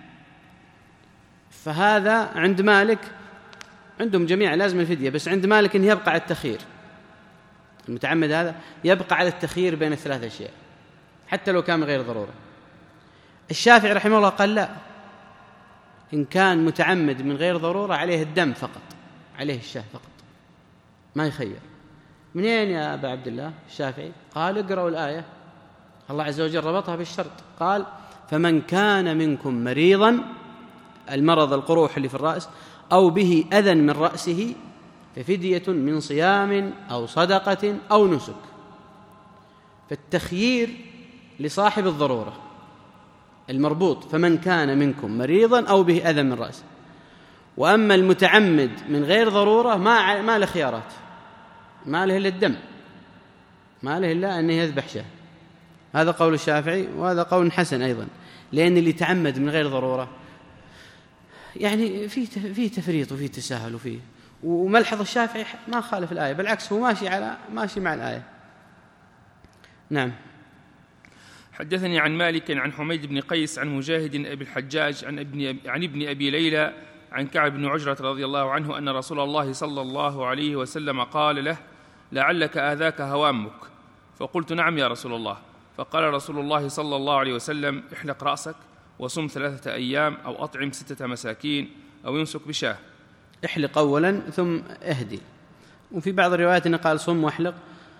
فهذا عند مالك عندهم جميعا لازم الفدية، بس عند مالك إنه يبقى على التخيير. المتعمد هذا يبقى على التخيير بين الثلاث أشياء حتى لو كان من غير ضرورة. الشافعي رحمه الله قال لا، إن كان متعمد من غير ضرورة عليه الدم فقط، عليه الشاه فقط، ما يخير. منين يا أبا عبد الله الشافعي؟ قال: اقرأوا الآية، الله عز وجل ربطها بالشرط، قال: فمن كان منكم مريضا، المرض القروح اللي في الرأس، أو به أذى من رأسه ففدية من صيام أو صدقة أو نسك. فالتخيير لصاحب الضرورة المربوط: فمن كان منكم مريضا أو به أذى من رأسه. وأما المتعمد من غير ضرورة ما ما له خيارات، ما له إلا الدم، ما له إلا أن يذبح شاه. هذا قول الشافعي، وهذا قول حسن أيضا، لأن اللي تعمد من غير ضرورة يعني في في تفريط وفي تساهل وفي، وملحظ الشافعي ما خالف الآية، بالعكس هو ماشي على ماشي مع الآية. نعم. حدثني عن مالك عن حميد بن قيس عن مجاهد أبي الحجاج عن ابن عن ابن أبي ليلى عن كعب بن عجرة رضي الله عنه أن رسول الله صلى الله عليه وسلم قال له: لعلك آذاك هوامك. فقلت: نعم يا رسول الله. فقال رسول الله صلى الله عليه وسلم: احلق رأسك وصم ثلاثة أيام أو أطعم ستة مساكين أو يمسك بشاه. احلق أولا ثم اهدي. وفي بعض الروايات أنه قال: صم واحلق،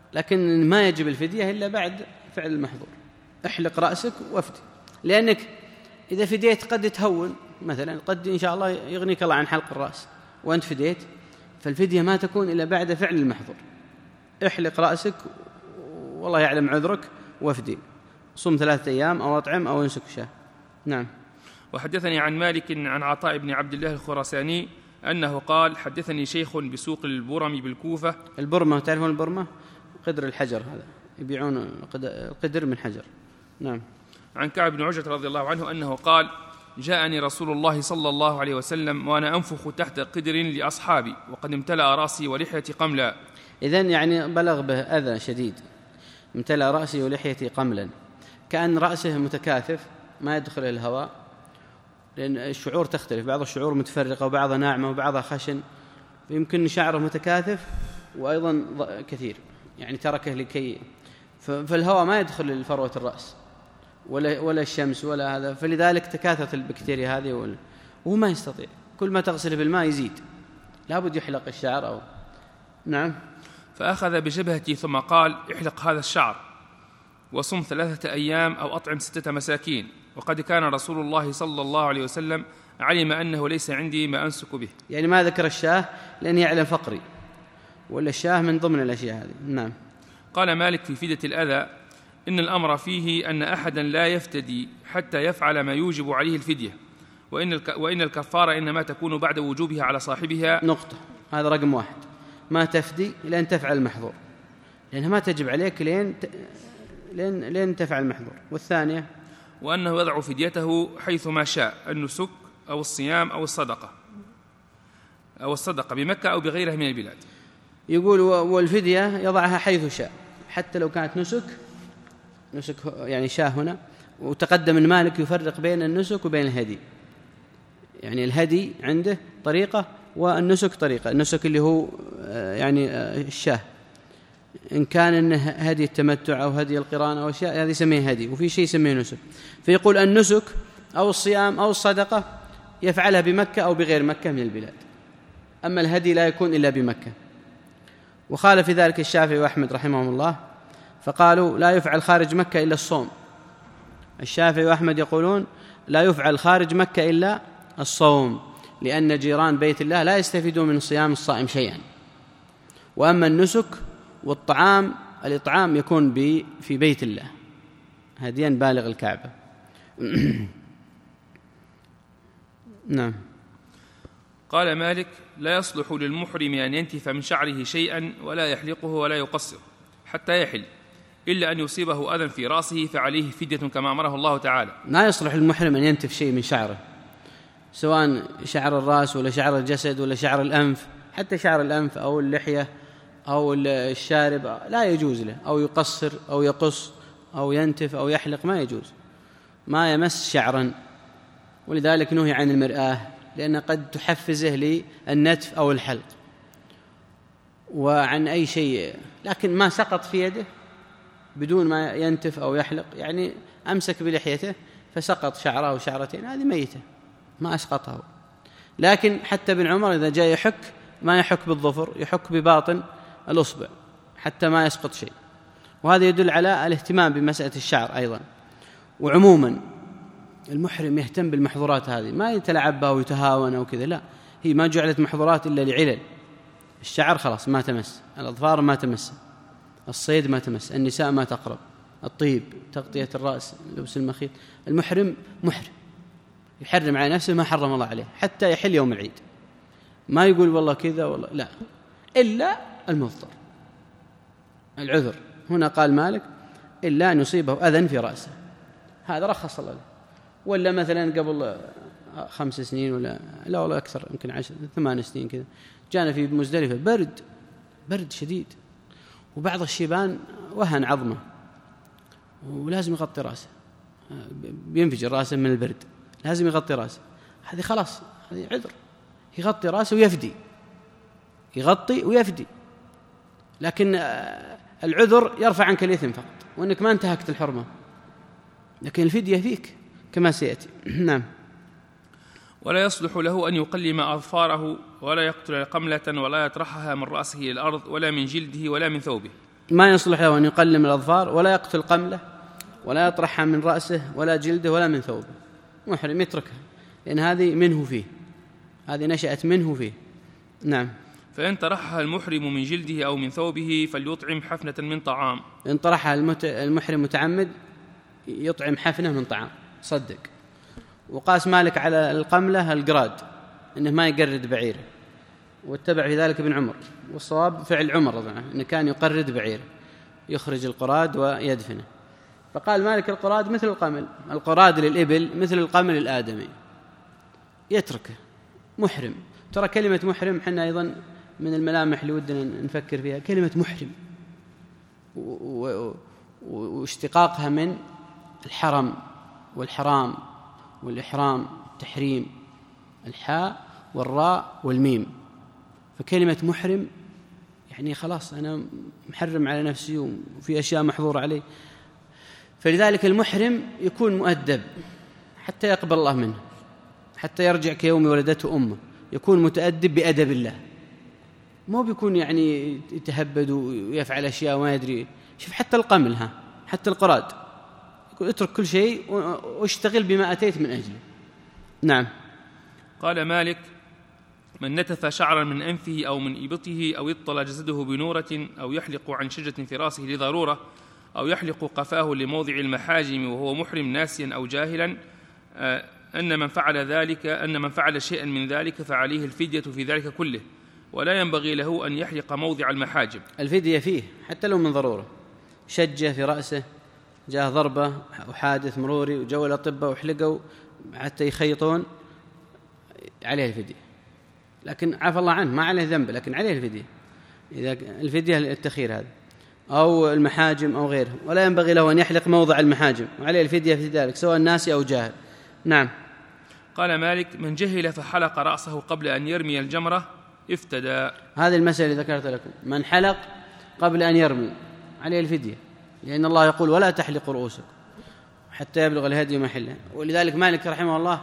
لكن ما يجب الفدية إلا بعد فعل المحظور. احلق رأسك وافدي، لأنك إذا فديت قد تهون، مثلا قد إن شاء الله يغنيك الله عن حلق الرأس وأنت فديت، فالفدية ما تكون إلا بعد فعل المحظور. احلق رأسك والله يعلم عذرك وافدي، صم ثلاثة أيام أو أطعم أو انسك شاه. نعم. وحدثني عن مالك عن عطاء بن عبد الله الخراساني أنه قال حدثني شيخ بسوق البرم بالكوفة. البرمة، تعرفون البرمة؟ قدر الحجر، هذا يبيعون القدر من حجر. نعم. عن كعب بن عجرة رضي الله عنه أنه قال جاءني رسول الله صلى الله عليه وسلم وأنا أنفخ تحت قدر لأصحابي وقد امتلأ رأسي ولحيتي قملا. إذن يعني بلغ به أذى شديد، امتلأ رأسي ولحيتي قملا، كأن رأسه متكاثف ما يدخل الهواء، لأن الشعور تختلف، بعض الشعور متفرقة وبعضها ناعمة وبعضها خشن، يمكن شعره متكاثف وأيضا كثير، يعني تركه لكي فالهواء ما يدخل لفروة الرأس ولا ولا الشمس ولا هذا، فلذلك تكاثرت البكتيريا هذه وهو ما يستطيع، كل ما تغسل بالماء يزيد، لابد يحلق الشعر أو نعم. فأخذ بجبهتي ثم قال احلق هذا الشعر وصم ثلاثة أيام أو أطعم ستة مساكين، وقد كان رسول الله صلى الله عليه وسلم علم أنه ليس عندي ما أنسك به. يعني ما ذكر الشاه لأن يعلم فقري، ولا الشاه من ضمن الأشياء هذه. نعم. قال مالك في فدية الأذى إن الأمر فيه أن أحدا لا يفتدي حتى يفعل ما يوجب عليه الفدية، وإن, الك... وإن الكفارة إنما تكون بعد وجوبها على صاحبها. نقطة، هذا رقم واحد، ما تفدي لأن تفعل المحظور، لأنها ما تجب عليك لين ت... لين لين تفعل المحظور. والثانية وأنه يضع فديته حيث ما شاء، النسك أو الصيام أو الصدقة أو الصدقة بمكة أو بغيرها من البلاد. يقول والفدية يضعها حيث شاء، حتى لو كانت نسك، نسك يعني شاه هنا، وتقدم من مالك يفرق بين النسك وبين الهدي، يعني الهدي عنده طريقة والنسك طريقة. النسك اللي هو يعني الشاه، إن كان إنه هدي التمتع أو هدي القران أو أشياء هذه يسميه هدي، وفي شيء يسميه نسك. فيقول النسك أو الصيام أو الصدقة يفعلها بمكة أو بغير مكة من البلاد، أما الهدي لا يكون إلا بمكة. وخالف في ذلك الشافعي وأحمد رحمهم الله، فقالوا لا يفعل خارج مكة إلا الصوم. الشافعي وأحمد يقولون لا يفعل خارج مكة إلا الصوم، لأن جيران بيت الله لا يستفيدون من صيام الصائم شيئا. وأما النسك والطعام الإطعام يكون في بيت الله هديا بالغ الكعبة. نعم. قال مالك لا يصلح للمحرم أن ينتف من شعره شيئا ولا يحلقه ولا يقصر حتى يحل، إلا أن يصيبه أذى في رأسه فعليه فدية كما أمره الله تعالى. لا يصلح للمحرم أن ينتف شيء من شعره، سواء شعر الرأس ولا شعر الجسد ولا شعر الأنف، حتى شعر الأنف أو اللحية أو الشارب لا يجوز له، أو يقصر أو يقص أو ينتف أو يحلق، ما يجوز، ما يمس شعرا. ولذلك نهي عن المرآة، لأن قد تحفزه للنتف أو الحلق. وعن أي شيء، لكن ما سقط في يده بدون ما ينتف أو يحلق، يعني أمسك بلحيته فسقط شعره أو شعرتين، هذه ميتة ما أسقطه. لكن حتى ابن عمر إذا جاء يحك ما يحك بالظفر، يحك بباطن الأصبع حتى ما يسقط شيء. وهذا يدل على الاهتمام بمسألة الشعر أيضا. وعموما المحرم يهتم بالمحظورات هذه، ما يتلعب بها ويتهاون أو كذا، لا، هي ما جعلت محظورات إلا لعلل. الشعر خلاص ما تمس، الأظفار ما تمس، الصيد ما تمس، النساء ما تقرب، الطيب، تغطية الرأس، لبس المخيط. المحرم محرم يحرم على نفسه ما حرم الله عليه حتى يحل يوم العيد، ما يقول والله كذا والله لا، إلا المضطر العذر. هنا قال مالك إلا أن يصيبه أذى في رأسه، هذا رخص الله له. ولا مثلا قبل خمس سنين ولا لا والله أكثر، يمكن عشر ثمان سنين كذا، جانا في مزدلفة برد برد شديد، وبعض الشيبان وهن عظمه ولازم يغطي رأسه، بينفجر رأسه من البرد، لازم يغطي رأسه. هذه خلاص هذه عذر، يغطي رأسه ويفدي، يغطي ويفدي. لكن العذر يرفع عنك الإثم فقط، وأنك ما انتهكت الحرمة، لكن الفدية فيك كما سيأتي. نعم. ولا يصلح له أن يقلم أظفاره ولا يقتل قملة ولا يطرحها من رأسه إلى الأرض ولا من جلده ولا من ثوبه. ما يصلح له أن يقلم الأظفار ولا يقتل قمله ولا يطرحها من رأسه ولا جلده ولا من ثوبه، محرم يتركها، لأن هذه منه فيه، هذه نشأت منه فيه. نعم. فإن طرحها المحرم من جلده أو من ثوبه فليطعم حفنة من طعام. إن طرحها المحرم متعمد يطعم حفنة من طعام، صدق. وقاس مالك على القملة القراد، إنه ما يقرد بعيره، واتبع في ذلك ابن عمر، والصواب فعل عمر رضي الله عنه إنه كان يقرد بعيره، يخرج القراد ويدفنه. فقال مالك القراد مثل القمل، القراد للإبل مثل القمل الآدمي، يتركه، محرم. ترى كلمة محرم حنا أيضا من الملامح اللي ودنا نفكر فيها، كلمة محرم واشتقاقها من الحرم والحرام والإحرام، التحريم، الحاء والراء والميم. فكلمة محرم يعني خلاص أنا محرم على نفسي وفي أشياء محظورة علي. فلذلك المحرم يكون مؤدب حتى يقبل الله منه، حتى يرجع كيوم ولدته أمه، يكون متأدب بأدب الله، مو بيكون يعني يتهبد ويفعل أشياء وما يدري. شوف حتى القمل، ها حتى القراد، يقول اترك كل شيء واشتغل بما أتيت من أجله. نعم. قال مالك: من نتف شعرا من أنفه أو من إبطه أو اطل جسده بنورة أو يحلق عن شجرة في راسه لضرورة أو يحلق قفاه لموضع المحاجم وهو محرم ناسيا أو جاهلا أن من فعل ذلك أن من فعل شيئا من ذلك فعليه الفدية في ذلك كله، ولا ينبغي له أن يحلق موضع المحاجم. الفدية فيه حتى لو من ضرورة، شجة في رأسه، جاء ضربة وحادث مروري وجو الأطباء وحلقوا حتى يخيطون، عليه الفدية. لكن عفى الله عنه ما عليه ذنب، لكن عليه الفدية، إذا الفدية التخير هذا، أو المحاجم أو غيره، ولا ينبغي له أن يحلق موضع المحاجم، وعليه الفدية في ذلك سواء ناسي أو جاهل. نعم. قال مالك: من جهل فحلق رأسه قبل أن يرمي الجمرة افتدى. هذه المسألة اللي ذكرت لكم، من حلق قبل أن يرمي عليه الفدية، لأن الله يقول: ولا تحلقوا رؤوسكم حتى يبلغ الهدي محله. ولذلك مالك رحمه الله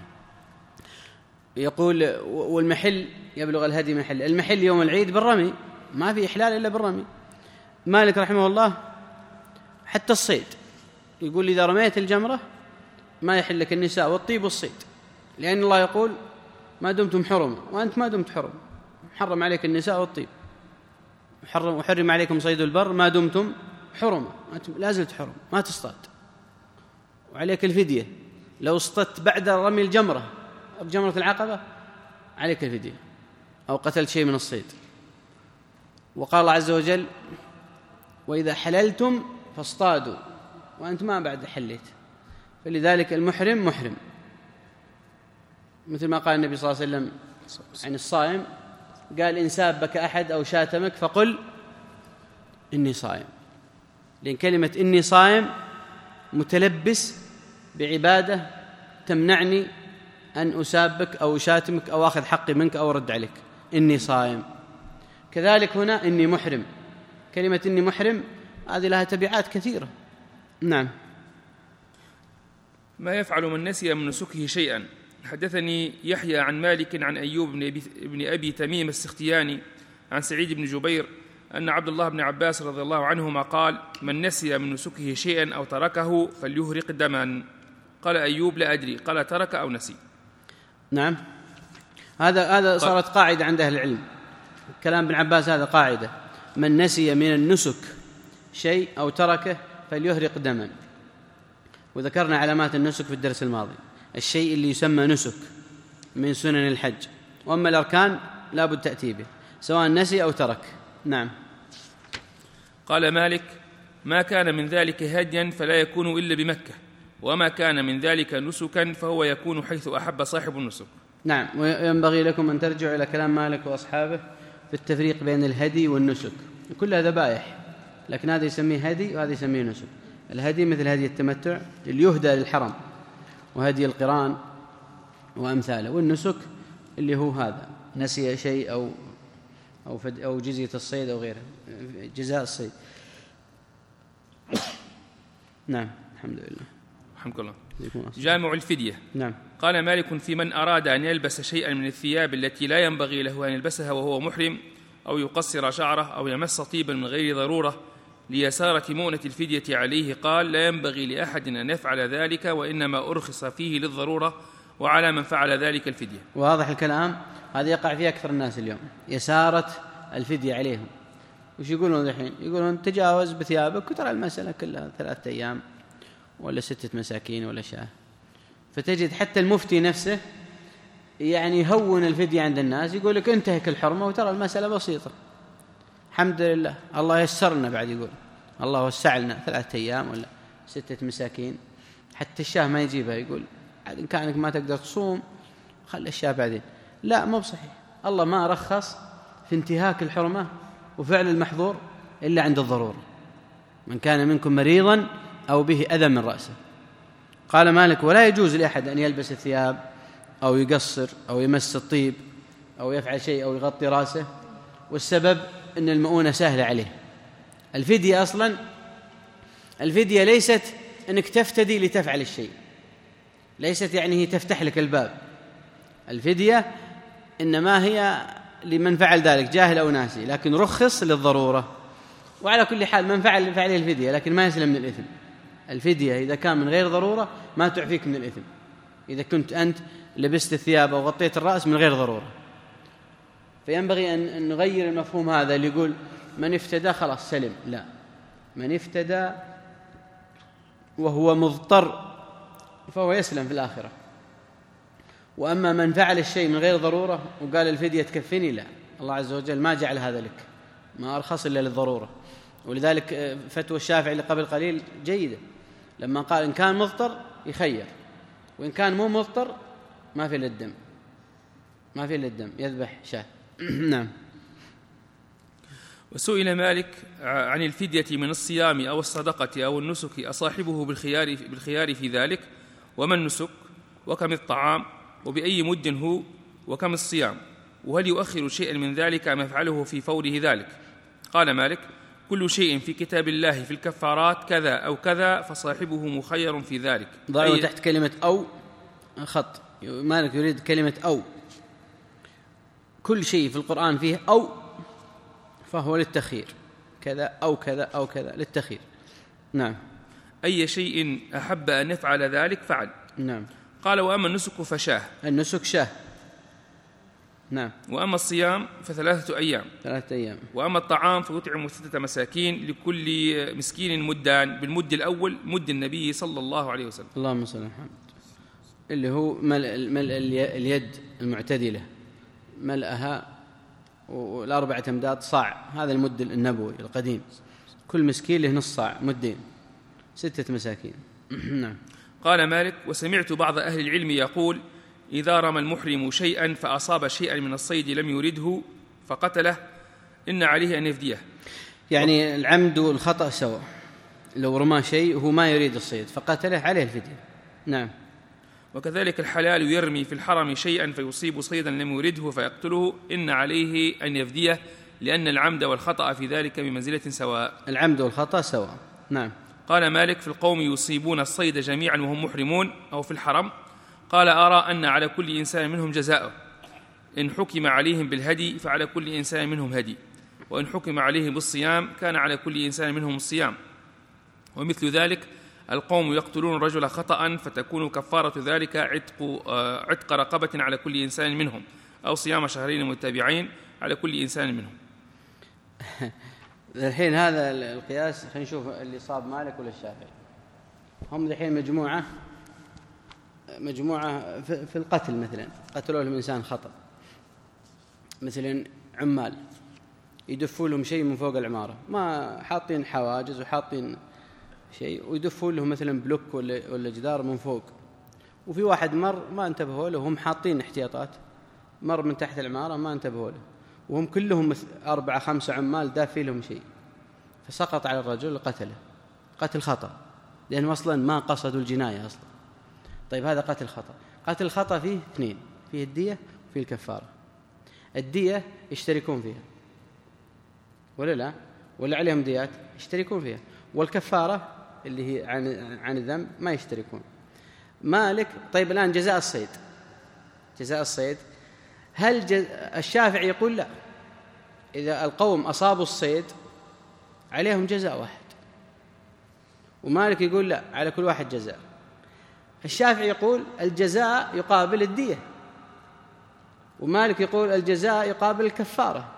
يقول: والمحل يبلغ الهدي محله، المحل يوم العيد بالرمي، ما في إحلال إلا بالرمي. مالك رحمه الله حتى الصيد يقول: إذا رميت الجمرة ما يحل لك النساء والطيب والصيد، لأن الله يقول: ما دمتم حرم، وأنت ما دمت حرم، حرم عليك النساء والطيب، وحرم, وحرم عليكم صيد البر ما دمتم حرم، لا زلت حرم، ما تصطاد، وعليك الفدية. لو اصطدت بعد رمي الجمرة، جمرة العقبة، عليك الفدية، أو قتلت شيء من الصيد. وقال الله عز وجل: وإذا حللتم فاصطادوا، وأنت ما بعد حليت. فلذلك المحرم محرم، مثل ما قال النبي صلى الله عليه وسلم عن الصائم، قال: إن سابك أحد أو شاتمك فقل إني صائم، لأن كلمة إني صائم متلبس بعبادة تمنعني أن أسابك أو أشاتمك أو أخذ حقي منك أو أرد عليك، إني صائم. كذلك هنا إني محرم، كلمة إني محرم هذه لها تبعات كثيرة. نعم. ما يفعل من نسي من نسكه شيئا. حدثني يحيى عن مالك عن أيوب بن أبي تميم السختياني عن سعيد بن جبير أن عبد الله بن عباس رضي الله عنهما قال: من نسي من نسكه شيئا أو تركه فليهرق دما. قال أيوب: لا أدري، قال: ترك أو نسي. نعم. هذا هذا صارت قاعدة عند أهل العلم، كلام ابن عباس هذا قاعدة: من نسي من النسك شيء أو تركه فليهرق دما. وذكرنا علامات النسك في الدرس الماضي، الشيء اللي يسمى نسك من سنن الحج، وأما الأركان لا بد تأتي به سواء نسي أو ترك. نعم. قال مالك: ما كان من ذلك هديا فلا يكون إلا بمكة، وما كان من ذلك نسكا فهو يكون حيث أحب صاحب النسك. نعم. وينبغي لكم أن ترجعوا إلى كلام مالك وأصحابه في التفريق بين الهدي والنسك، كلها ذبائح، لكن هذا يسميه هدي وهذا يسميه نسك. الهدي مثل هدي التمتع اللي يهدى للحرم، وهدي القران وأمثاله، والنسك اللي هو هذا نسي شيء أو أو فد أو جزية الصيد أو غيره، جزاء الصيد. نعم. الحمد لله. الحمد لله. جامع الفدية. نعم. قال مالك: في من أراد أن يلبس شيئا من الثياب التي لا ينبغي له أن يلبسها وهو محرم، أو يقصر شعره، أو يمس طيبا من غير ضرورة، ليسارة مؤنة الفدية عليه قال: لا ينبغي لأحد أن يفعل ذلك، وإنما أرخص فيه للضرورة، وعلى من فعل ذلك الفدية. واضح الكلام؟ هذا يقع فيه أكثر الناس اليوم، يسارة الفدية عليهم. وش يقولون الحين؟ يقولون تجاوز بثيابك وترى المسألة كلها ثلاثة أيام ولا ستة مساكين ولا شهر. فتجد حتى المفتي نفسه يعني يهون الفدية عند الناس، يقول لك انتهك الحرمة وترى المسألة بسيطة، الحمد لله الله يسرنا، بعد يقول الله وسع لنا ثلاثة أيام ولا ستة مساكين، حتى الشاه ما يجيبها، يقول إن كانك ما تقدر تصوم خلي الشاه بعدين. لا، مو بصحيح، الله ما رخص في انتهاك الحرمة وفعل المحظور إلا عند الضرورة. من كان منكم مريضا أو به أذى من رأسه. قال مالك: ولا يجوز لأحد أن يلبس الثياب أو يقصر أو يمس الطيب أو يفعل شيء أو يغطي رأسه، والسبب أن المؤونة سهلة عليه. الفدية أصلا الفدية ليست أنك تفتدي لتفعل الشيء، ليست يعني هي تفتح لك الباب. الفدية إنما هي لمن فعل ذلك جاهل أو ناسي، لكن رخص للضرورة. وعلى كل حال من فعل فعله الفدية لكن ما يسلم من الإثم. الفدية إذا كان من غير ضرورة ما تعفيك من الإثم، إذا كنت أنت لبست الثياب أو غطيت الرأس من غير ضرورة. فينبغي أن نغير المفهوم هذا اللي يقول من افتدى خلاص سلم. لا، من افتدى وهو مضطر فهو يسلم في الآخرة. وأما من فعل الشيء من غير ضرورة وقال الفدية تكفيني، لا، الله عز وجل ما جعل هذا لك، ما أرخص إلا للضرورة. ولذلك فتوى الشافعي اللي قبل قليل جيدة، لما قال إن كان مضطر يخير، وإن كان مو مضطر ما في إلا الدم، ما في إلا الدم، يذبح شاة. نعم. وسئل مالك عن الفدية من الصيام أو الصدقة أو النسك أصاحبه بالخيار بالخيار في ذلك؟ وما النسك؟ وكم الطعام؟ وبأي مد هو؟ وكم الصيام؟ وهل يؤخر شيئا من ذلك أم يفعله في فوره ذلك؟ قال مالك: كل شيء في كتاب الله في الكفارات كذا أو كذا فصاحبه مخير في ذلك. ضعوا تحت كلمة أو خط، مالك يريد كلمة أو. كل شيء في القرآن فيه أو فهو للتخيير، كذا أو كذا أو كذا للتخيير. نعم. أي شيء أحب أن يفعل ذلك فعل. نعم. قال: وأما النسك فشاه. النسك شاه. نعم. وأما الصيام فثلاثة أيام. ثلاثة أيام. وأما الطعام فيطعم ستة مساكين لكل مسكين مدان، بالمد الأول مد النبي صلى الله عليه وسلم. اللهم صل على محمد، اللي هو ملء ملء اليد المعتدلة، ملأها والأربعة أمداد صاع، هذا المد النبوي القديم. كل مسكين له نص صاع، مدين، ستة مساكين. نعم. قال مالك: وسمعت بعض أهل العلم يقول: إذا رمى المحرم شيئا فأصاب شيئا من الصيد لم يرده فقتله إن عليه أن يفديه. يعني العمد والخطأ سواء، لو رمى شيء وهو ما يريد الصيد فقتله عليه الفدية. نعم. وكذلك الحلال يرمي في الحرم شيئا فيصيب صيدا لم يرده فيقتله إن عليه أن يفديه، لأن العمد والخطأ في ذلك بمنزلة سواء. العمد والخطأ سواء. نعم. قال مالك: في القوم يصيبون الصيد جميعا وهم محرمون أو في الحرم؟ قال: أرى أن على كل إنسان منهم جزاءه، إن حكم عليهم بالهدي فعلى كل إنسان منهم هدي، وإن حكم عليهم بالصيام كان على كل إنسان منهم الصيام. ومثل ذلك القوم يقتلون الرجل خطأ فتكون كفارة ذلك عتق, عتق رقبة على كل إنسان منهم، أو صيام شهرين متتابعين على كل إنسان منهم. الحين هذا القياس خلينا نشوف اللي صاب مالك ولا الشافعي. هم الحين مجموعة مجموعة في القتل، مثلا قتلوا لهم إنسان خطأ، مثلا عمال يدفوا لهم شيء من فوق العمارة، ما حاطين حواجز وحاطين شيء، ويدفوا لهم مثلا بلوك ولا ولا جدار من فوق، وفي واحد مر ما انتبهوا له وهم حاطين احتياطات، مر من تحت العمارة ما انتبهوا له، وهم كلهم أربعة خمسة عمال دافي لهم شيء، فسقط على الرجل قتله قتل خطأ، لأنه أصلا ما قصدوا الجناية أصلا. طيب هذا قتل خطأ. قتل خطأ فيه اثنين، فيه الدية وفيه الكفارة. الدية يشتركون فيها ولا لا؟ ولا عليهم ديات يشتركون فيها، والكفارة اللي هي عن عن الذنب ما يشتركون. مالك طيب الآن جزاء الصيد، جزاء الصيد هل جز... الشافعي يقول لا، إذا القوم أصابوا الصيد عليهم جزاء واحد، ومالك يقول لا، على كل واحد جزاء. الشافعي يقول الجزاء يقابل الدية، ومالك يقول الجزاء يقابل الكفارة،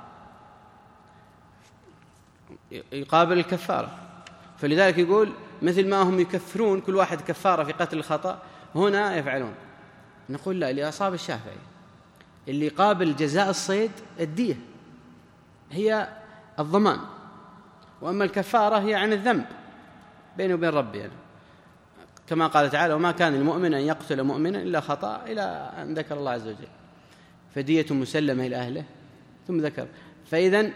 يقابل الكفارة. فلذلك يقول مثل ما هم يكفرون كل واحد كفارة في قتل الخطأ، هنا يفعلون. نقول لا، اللي أصاب الشافعي اللي يقابل جزاء الصيد الدية هي الضمان، وأما الكفارة هي عن الذنب بينه وبين ربي يعني. كما قال تعالى: وما كان المؤمن أن يقتل مؤمنا إلا خطأ، إلى أن ذكر الله عز وجل فدية مسلمة إلى أهله، ثم ذكر. فإذن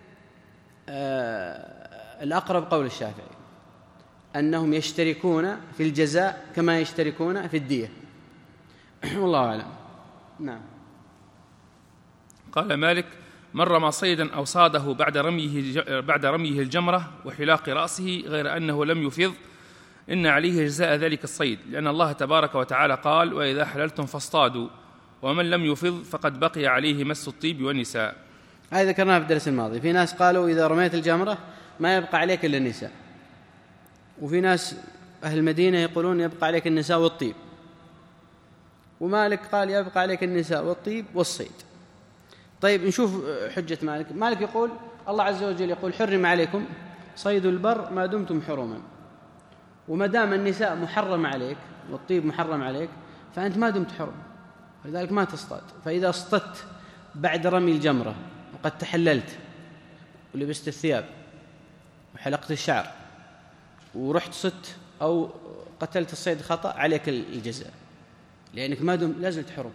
آه الأقرب قول الشافعي أنهم يشتركون في الجزاء كما يشتركون في الدية. والله أعلم. نعم. قال مالك: من رمى صيدا أو صاده بعد رميه بعد رميه الجمرة وحلاق رأسه غير أنه لم يفض إن عليه جزاء ذلك الصيد، لأن الله تبارك وتعالى قال: وإذا حللتم فاصطادوا، ومن لم يفض فقد بقي عليه مس الطيب والنساء. هذا ذكرناه في الدرس الماضي. في ناس قالوا إذا رميت الجمرة ما يبقى عليك إلا النساء، وفي ناس أهل المدينة يقولون يبقى عليك النساء والطيب، ومالك قال يبقى عليك النساء والطيب والصيد. طيب نشوف حجة مالك. مالك يقول الله عز وجل يقول: حرم عليكم صيد البر ما دمتم حرما، وما دام النساء محرم عليك والطيب محرم عليك فأنت ما دمت حرم، فلذلك ما تصطاد. فإذا اصطدت بعد رمي الجمرة وقد تحللت ولبست الثياب وحلقت الشعر ورحت صدت أو قتلت الصيد خطأ، عليك الجزاء، لأنك ما دم لازلت حرم.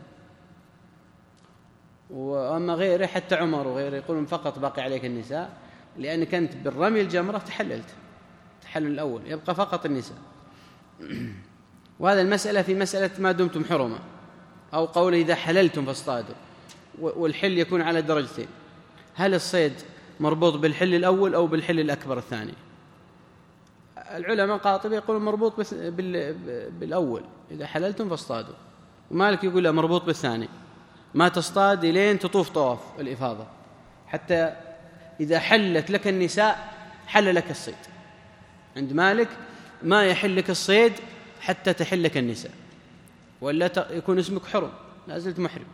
وأما غيره حتى عمر وغيره يقولون فقط باقي عليك النساء، لأنك أنت بالرمي الجمرة تحللت التحلل الأول، يبقى فقط النساء. وهذا المسألة في مسألة ما دمتم حرما، أو قول إذا حللتم فاصطادوا، والحل يكون على درجتين: هل الصيد مربوط بالحل الأول أو بالحل الأكبر الثاني؟ العلماء قاطبة يقولون مربوط بالأول، إذا حللتم فاصطادوا، ومالك يقول لا، مربوط بالثاني، ما تصطاد لين تطوف طواف الإفاضة، حتى إذا حلت لك النساء حل لك الصيد. عند مالك ما يحل لك الصيد حتى تحل لك النساء، ولا يكون اسمك حرم، لا زلت محرم.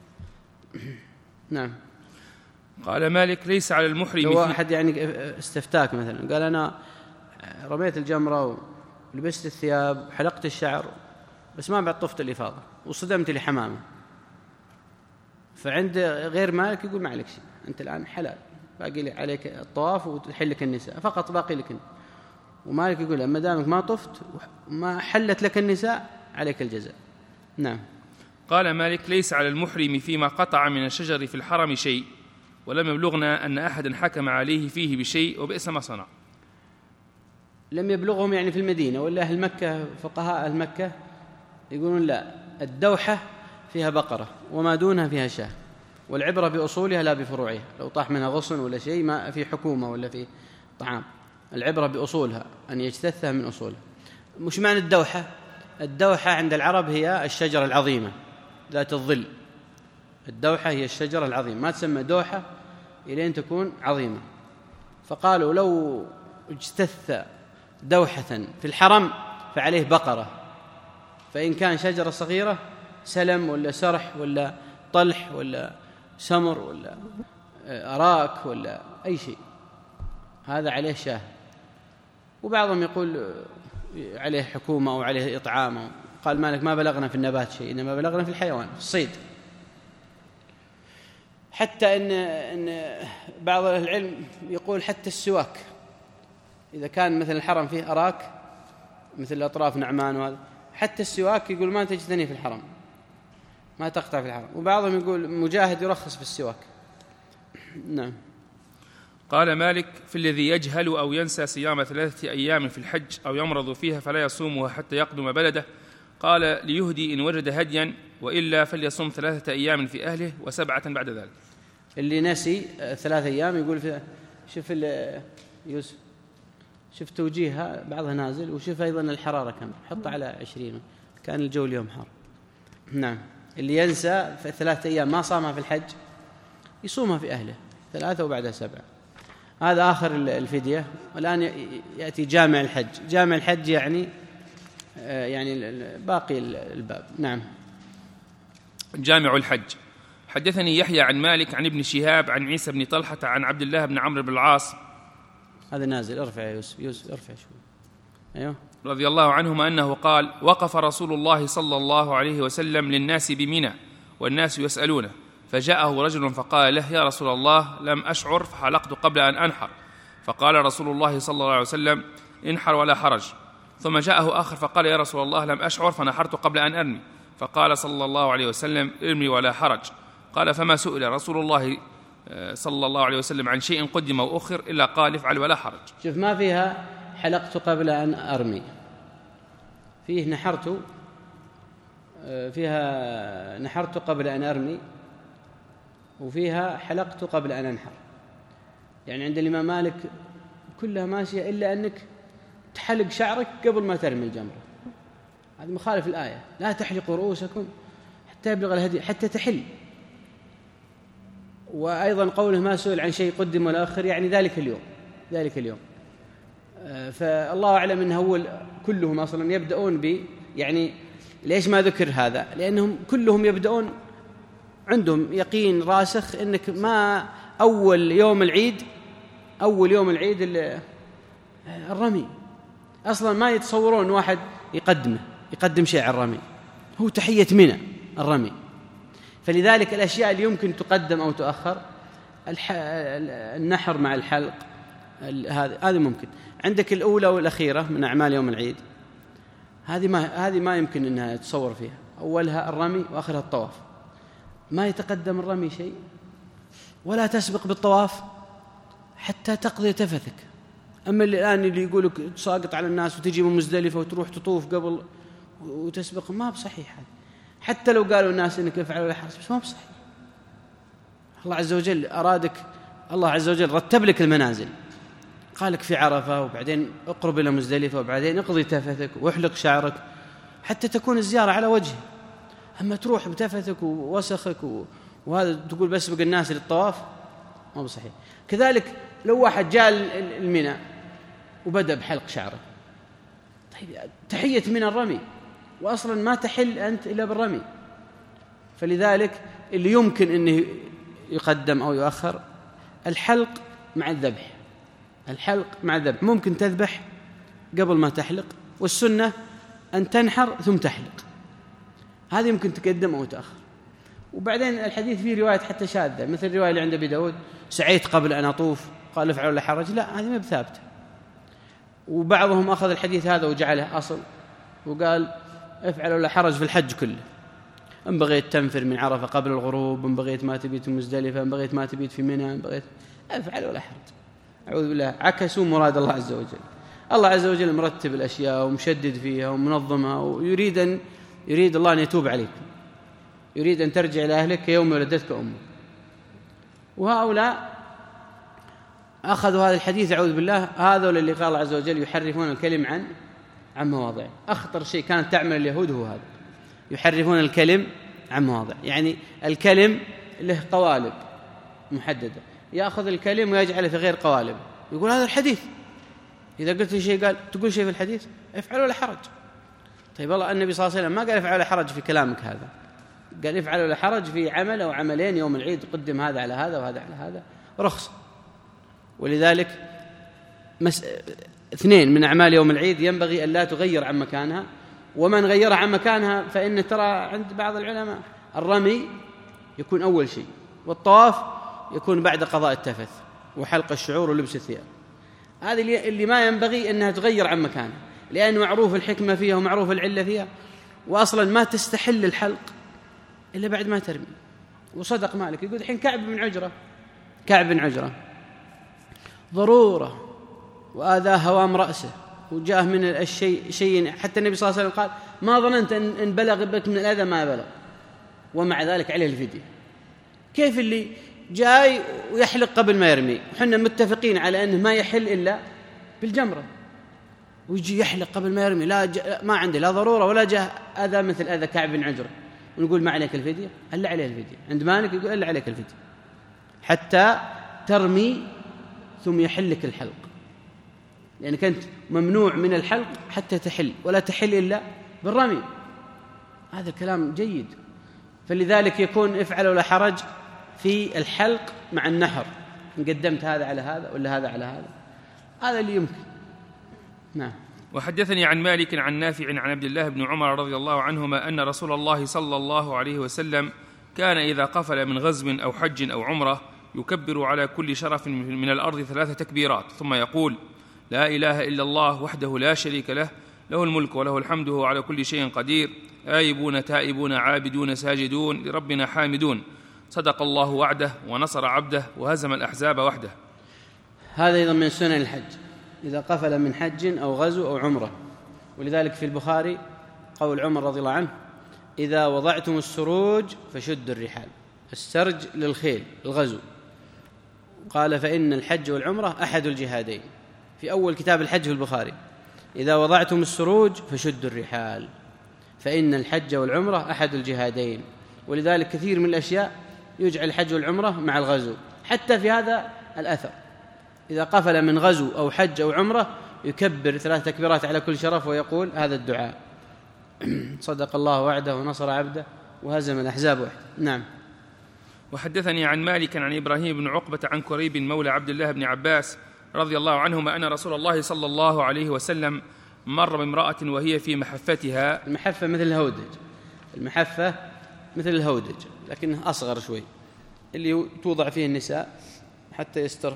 نعم. قال مالك: ليس على المحرم. لو واحد يعني استفتاك مثلا قال أنا رميت الجمرة ولبست الثياب وحلقت الشعر بس ما بعد طفت الإفاضة وصدمت لحمامة، فعند غير مالك يقول ما عليك شيء، أنت الآن حلال، باقي عليك الطواف وتحلك النساء فقط، باقي لك. ومالك يقول ما دامك ما طفت وما حلت لك النساء عليك الجزاء. نعم. قال مالك: ليس على المحرم فيما قطع من الشجر في الحرم شيء، ولم يبلغنا أن أحدا حكم عليه فيه بشيء، وبئس ما صنع. لم يبلغهم يعني في المدينة، ولا أهل مكة فقهاء أهل مكة يقولون لا، الدوحة فيها بقرة وما دونها فيها شاة، والعبرة بأصولها لا بفروعها. لو طاح منها غصن ولا شيء ما في حكومة ولا في طعام، العبرة بأصولها، أن يجتثها من أصولها. مش معنى الدوحة؟ الدوحة عند العرب هي الشجرة العظيمة ذات الظل، الدوحة هي الشجرة العظيمة، ما تسمى دوحة إلى أن تكون عظيمة. فقالوا لو اجتث دوحة في الحرم فعليه بقرة، فإن كان شجرة صغيرة سلم ولا سرح ولا طلح ولا سمر ولا أراك ولا أي شيء هذا عليه شاه. وبعضهم يقول عليه حكومة أو عليه إطعام. قال مالك ما بلغنا في النبات شيء، إنما بلغنا في الحيوان في الصيد. حتى إن, إن بعض أهل العلم يقول حتى السواك إذا كان مثل الحرم فيه أراك مثل أطراف نعمان وهذا، حتى السواك يقول ما تجتني في الحرم، ما تقطع في الحرم. وبعضهم يقول مجاهد يرخص في السواك. نعم. قال مالك: في الذي يجهل أو ينسى صيام ثلاثة أيام في الحج أو يمرض فيها فلا يصومها حتى يقدم بلده. قال: ليهدي إن وجد هديا، وإلا فليصوم ثلاثة أيام في أهله وسبعة بعد ذلك. اللي نسي ثلاثة أيام يقول في شوف يوسف، شوف توجيهها بعضها نازل، وشوف أيضا الحرارة كم، حط على عشرين، كان الجو اليوم حار. نعم. اللي ينسى في ثلاثة أيام ما صامها في الحج يصومها في أهله ثلاثة وبعدها سبعة. هذا آخر الفدية. والآن يأتي جامع الحج. جامع الحج يعني يعني باقي الباب. نعم. جامع الحج. حدثني يحيى عن مالك عن ابن شهاب عن عيسى بن طلحة عن عبد الله بن عمرو بن العاص. هذا نازل. ارفع يا يوسف. يوسف ارفع شوي. أيوه. رضي الله عنهما أنه قال: وقف رسول الله صلى الله عليه وسلم للناس بمنى والناس يسألونه، فجاءه رجل فقال له: يا رسول الله، لم أشعر فحلقت قبل أن أنحر. فقال رسول الله صلى الله عليه وسلم: انحر ولا حرج. ثم جاءه آخر فقال: يا رسول الله، لم أشعر فنحرت قبل أن أرمي. فقال صلى الله عليه وسلم: ارمي ولا حرج. قال: فما سئل رسول الله صلى الله عليه وسلم عن شيء قدم وأخر إلا قال: افعل ولا حرج. شوف، ما فيها حلقت قبل أن أرمي، فيه نحرت، فيها نحرت قبل أن أرمي، وفيها حلقت قبل أن أنحر. يعني عند الإمام مالك كلها ماشية إلا أنك تحلق شعرك قبل ما ترمي الجمرة. هذا مخالف الآية: لا تحلقوا رؤوسكم حتى يبلغ الهدي، حتى تحل. وأيضا قوله ما سئل عن شيء قدم ولا أخر، يعني ذلك اليوم ذلك اليوم فالله أعلم أنه هو كلهم أصلا يبدأون ب يعني ليش ما ذكر هذا؟ لأنهم كلهم يبدأون عندهم يقين راسخ أنك ما أول يوم العيد أول يوم العيد الرمي أصلا ما يتصورون واحد يقدمه يقدم شيء على الرمي، هو تحية منى الرمي. فلذلك الأشياء اللي يمكن تقدم أو تؤخر النحر مع الحلق، هذا هذا ممكن. عندك الأولى والأخيرة من أعمال يوم العيد، هذه ما هذه ما يمكن أنها تصور فيها، أولها الرمي وآخرها الطواف. ما يتقدم الرمي شيء ولا تسبق بالطواف حتى تقضي تفثك. أما اللي الآن اللي يقولك تساقط على الناس وتجي من مزدلفة وتروح تطوف قبل وتسبق، ما بصحيح هذا. حتى لو قالوا الناس إنك افعل ولا حرج، بس ما بصحيح. الله عز وجل أرادك، الله عز وجل رتب لك المنازل، قالك في عرفة وبعدين اقرب إلى مزدلفة وبعدين اقضي تفثك واحلق شعرك حتى تكون الزيارة على وجهه. أما تروح بتفثك ووسخك وهذا تقول بسبق الناس للطواف، ما بصحيح. كذلك لو واحد جاء المنى وبدأ بحلق شعره، طيب تحية من الرمي، وأصلا ما تحل أنت إلا بالرمي. فلذلك اللي يمكن أنه يقدم أو يؤخر الحلق مع الذبح. الحلق مع الذبح، ممكن تذبح قبل ما تحلق، والسنة أن تنحر ثم تحلق، هذه يمكن تقدم أو تأخر. وبعدين الحديث فيه رواية حتى شاذة، مثل الرواية اللي عند أبي داود: سعيت قبل أن أطوف، قال افعل ولا حرج. لا، هذه ما بثابتة. وبعضهم أخذ الحديث هذا وجعله أصل وقال افعل ولا حرج في الحج كله، إن بغيت تنفر من عرفة قبل الغروب، إن بغيت ما تبيت في مزدلفة، إن بغيت ما تبيت في منى، إن بغيت افعل ولا حرج. أعوذ بالله، عكسوا مراد الله عز وجل. الله عز وجل مرتب الأشياء ومشدد فيها ومنظمها، ويريد أن يريد الله أن يتوب عليكم، يريد أن ترجع إلى أهلك كيوم ولدتك أمك. وهؤلاء أخذوا هذا الحديث، أعوذ بالله، هذا اللي قال الله عز وجل: يحرفون الكلم عن عن مواضعه. أخطر شيء كانت تعمل اليهود هو هذا، يحرفون الكلم عن مواضعه. يعني الكلم له قوالب محددة، يأخذ الكلم ويجعله في غير قوالب، يقول هذا الحديث، إذا قلت شيء قال تقول شيء في الحديث افعل ولا حرج. طيب والله النبي صلى الله عليه وسلم ما قال افعل ولا حرج في كلامك هذا، قال افعل ولا حرج في عمل أو عملين يوم العيد، قدم هذا على هذا وهذا على هذا، رخصة. ولذلك مس... اثنين من أعمال يوم العيد ينبغي أن لا تغير عن مكانها، ومن غيرها عن مكانها فإن ترى عند بعض العلماء الرمي يكون أول شيء، والطواف يكون بعد قضاء التفث وحلق الشعور ولبس الثياب. هذه اللي ما ينبغي أنها تغير عن مكانها، لأن معروف الحكمة فيها ومعروف العلة فيها، وأصلا ما تستحل الحلق إلا بعد ما ترمي. وصدق مالك، يقول الحين كعب بن عجرة كعب بن عجرة ضرورة وآذاه هوام رأسه وجاء من الشيء شيء، حتى النبي صلى الله عليه وسلم قال: ما ظننت أن بلغ بك من الأذى ما بلغ، ومع ذلك عليه الفدية. كيف اللي جاي ويحلق قبل ما يرمي، وحنا متفقين على أنه ما يحل إلا بالجمرة، ويجي يحلق قبل ما يرمي؟ لا ج... ما عنده لا ضرورة ولا جاء أذى مثل أذى كعب بن عجرة، ونقول ما عليك الفدية؟ ألا عليه الفدية. عند مالك يقول ألا عليك الفدية حتى ترمي ثم يحلك الحلق، لأنك أنت ممنوع من الحلق حتى تحل، ولا تحل إلا بالرمي. هذا كلام جيد. فلذلك يكون افعل ولا حرج في الحلق مع النحر، إن قدمت هذا على هذا ولا هذا على هذا، هذا اللي يمكن. نعم. وحدثني عن مالك عن نافع عن عبد الله بن عمر رضي الله عنهما أن رسول الله صلى الله عليه وسلم كان إذا قفل من غزو أو حج أو عمرة يكبر على كل شرف من الأرض ثلاث تكبيرات، ثم يقول: لا إله إلا الله وحده لا شريك له، له الملك وله الحمد وهو على كل شيء قدير، آيبون تائبون عابدون ساجدون لربنا حامدون، صدق الله وعده ونصر عبده وهزم الأحزاب وحده. هذا أيضا من سنن الحج، إذا قفل من حج أو غزو أو عمرة. ولذلك في البخاري قول عمر رضي الله عنه: إذا وضعتم السروج فشدوا الرحال. السرج للخيل الغزو. قال: فإن الحج والعمرة أحد الجهادين، في أول كتاب الحج في البخاري: إذا وضعتم السروج فشدوا الرحال، فإن الحج والعمرة أحد الجهادين. ولذلك كثير من الأشياء يجعل الحج والعمرة مع الغزو، حتى في هذا الأثر إذا قفل من غزو أو حج أو عمرة يكبر ثلاث تكبيرات على كل شرف ويقول هذا الدعاء: صدق الله وعده ونصر عبده وهزم الأحزاب وحده. نعم. وحدثني عن مالك عن إبراهيم بن عقبة عن كريب مولى عبد الله بن عباس رضي الله عنهما أن رسول الله صلى الله عليه وسلم مر بامرأة وهي في محفتها. المحفة مثل الهودج، المحفة مثل الهودج لكنه أصغر شوي، اللي توضع فيه النساء حتى يستر.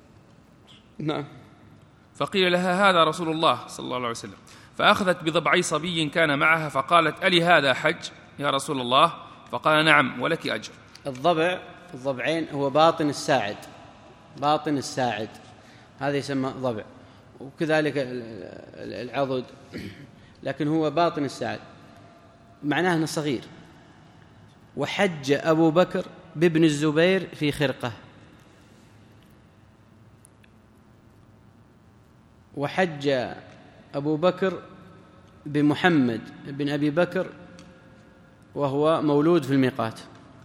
نعم. فقيل لها: هذا رسول الله صلى الله عليه وسلم، فأخذت بضبعي صبي كان معها فقالت: ألي هذا حج يا رسول الله؟ فقال: نعم ولك أجر. الضبع، الضبعين هو باطن الساعد، باطن الساعد هذا يسمى ضبع، وكذلك العضد، لكن هو باطن الساعد، معناه أنه صغير. وحج أبو بكر بابن الزبير في خرقة، وحج أبو بكر بمحمد بن أبي بكر وهو مولود في الميقات،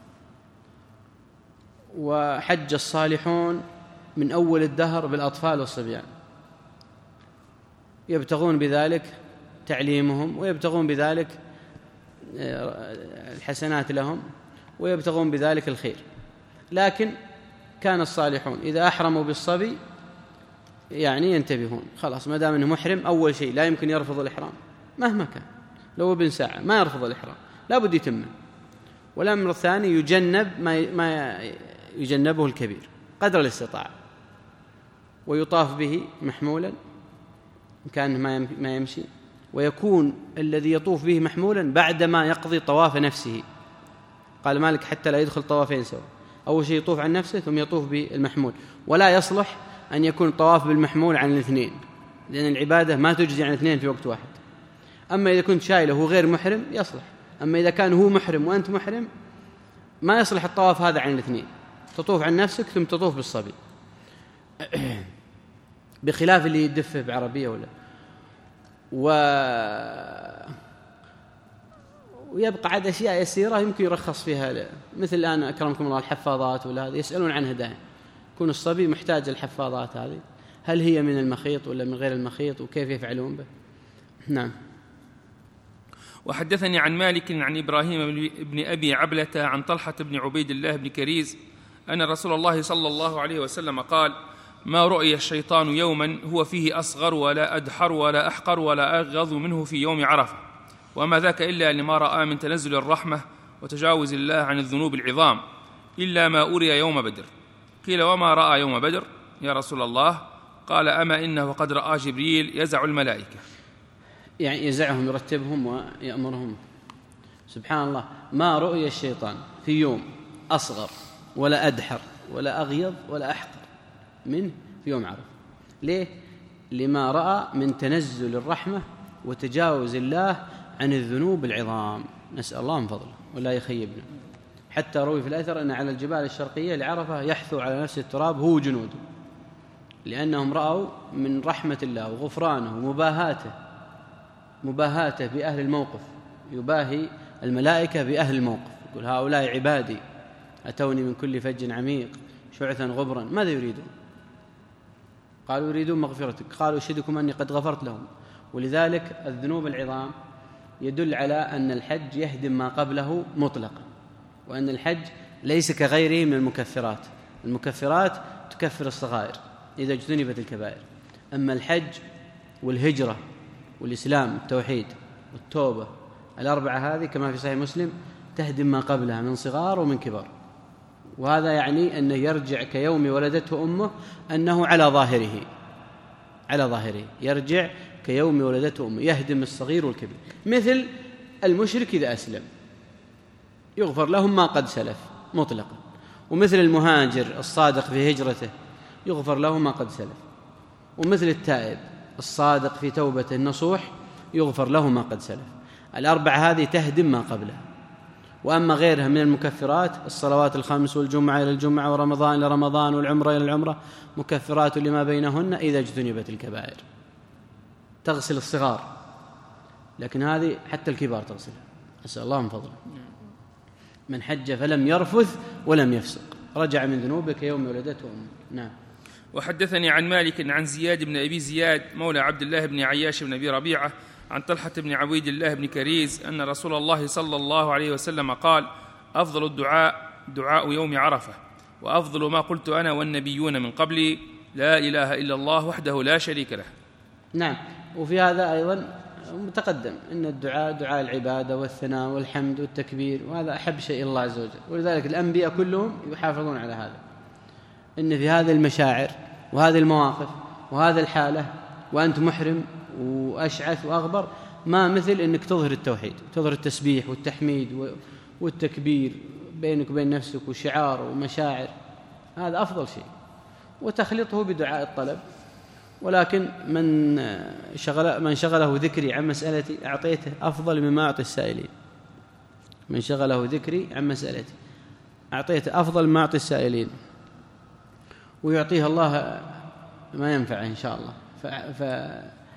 وحج الصالحون من أول الدهر بالأطفال والصبيان، يبتغون بذلك تعليمهم ويبتغون بذلك الحسنات لهم ويبتغون بذلك الخير. لكن كان الصالحون إذا أحرموا بالصبي يعني ينتبهون، خلاص ما دام أنه محرم أول شيء لا يمكن يرفض الإحرام مهما كان، لو ابن ساعة ما يرفض الإحرام، لا بد يتمه. والأمر الثاني يجنب ما يجنبه الكبير قدر الاستطاعة، ويطاف به محمولا إن كان ما يمشي، ويكون الذي يطوف به محمولا بعدما يقضي طواف نفسه. قال مالك: حتى لا يدخل طوافين سوا، أول شيء يطوف عن نفسه ثم يطوف بالمحمول، ولا يصلح أن يكون طواف بالمحمول عن الاثنين، لأن العبادة ما تجزي عن اثنين في وقت واحد. أما إذا كنت شايله وهو غير محرم يصلح، أما إذا كان هو محرم وأنت محرم ما يصلح الطواف هذا عن الاثنين، تطوف عن نفسك ثم تطوف بالصبي، بخلاف اللي يدفه بعربية ولا و... ويبقى عاد أشياء يسيرة يمكن يرخص فيها ل... مثل الآن أكرمكم الله الحفاضات ولا هذا يسألون عنها دائما، يكون الصبي محتاج الحفاضات هذه، هل هي من المخيط ولا من غير المخيط وكيف يفعلون به؟ نعم. وحدثني عن مالك عن إبراهيم بن أبي عبلة عن طلحة بن عبيد الله بن كريز أن رسول الله صلى الله عليه وسلم قال: ما رؤي الشيطان يوما هو فيه أصغر ولا أدحر ولا أحقر ولا أغض منه في يوم عرفة، وما ذاك إلا لما رأى من تنزل الرحمة وتجاوز الله عن الذنوب العظام، إلا ما أري يوم بدر. قيل: وما رأى يوم بدر يا رسول الله؟ قال: أما إنه قد رأى جبريل يزع الملائكة. يعني يزعهم يرتبهم ويأمرهم. سبحان الله، ما رؤي الشيطان في يوم أصغر ولا أدحر ولا أغيض ولا أحقر منه في يوم عرفة. ليه؟ لما رأى من تنزل الرحمة وتجاوز الله عن الذنوب العظام، نسأل الله من فضله ولا يخيبنا. حتى روي في الأثر أن على الجبال الشرقية لعرفة يحثو على نفس التراب هو جنوده، لأنهم رأوا من رحمة الله وغفرانه ومباهاته مباهاته بأهل الموقف، يباهي الملائكة بأهل الموقف، يقول: هؤلاء عبادي أتوني من كل فج عميق شعثا غبرا، ماذا يريدون؟ قالوا يريدون مغفرتك، قالوا أشهدكم أني قد غفرت لهم. ولذلك الذنوب العظام يدل على أن الحج يهدم ما قبله مطلقا، وأن الحج ليس كغيره من المكفرات. المكفرات تكفر الصغائر إذا اجتنبت الكبائر، أما الحج والهجرة والإسلام التوحيد والتوبة الأربعة هذه كما في صحيح مسلم تهدم ما قبلها من صغار ومن كبار. وهذا يعني أنه يرجع كيوم ولدته أمه، أنه على ظاهره على ظاهره يرجع كيوم ولدته أمه، يهدم الصغير والكبير. مثل المشرك إذا أسلم يغفر لهم ما قد سلف مطلقا، ومثل المهاجر الصادق في هجرته يغفر له ما قد سلف، ومثل التائب الصادق في توبته النصوح يغفر له ما قد سلف. الأربعة هذه تهدم ما قبلها. وأما غيرها من المكفرات الصلوات الخمس والجمعة إلى الجمعة ورمضان إلى رمضان والعمرة إلى العمرة مكفرات لما بينهن إذا اجتنبت الكبائر. تغسل الصغار، لكن هذه حتى الكبار تغسلها، أسأل الله من فضله. من حج فلم يرفث ولم يفسق رجع من ذنوبه كيوم ولدته أمه. نعم. وحدثني عن مالك عن زياد بن أبي زياد مولى عبد الله بن عياش بن أبي ربيعة عن طلحة بن عبيد الله بن كريز أن رسول الله صلى الله عليه وسلم قال: أفضل الدعاء دعاء يوم عرفة، وأفضل ما قلت أنا والنبيون من قبلي لا إله إلا الله وحده لا شريك له. نعم. وفي هذا أيضا متقدم أن الدعاء دعاء العبادة والثناء والحمد والتكبير، وهذا أحب شيء الله عز وجل. ولذلك الأنبياء كلهم يحافظون على هذا، إن في هذه المشاعر وهذه المواقف وهذه الحالة وأنت محرم وأشعث وأغبر ما مثل أنك تظهر التوحيد، تظهر التسبيح والتحميد والتكبير بينك وبين نفسك وشعار ومشاعر، هذا أفضل شيء. وتخلطه بدعاء الطلب. ولكن من شغل من شغله ذكري عن مسألتي أعطيته أفضل مما أعطي السائلين. من شغله ذكري عن مسألتي أعطيته أفضل مما أعطي السائلين، ويعطيه الله ما ينفعه إن شاء الله. ف... ف...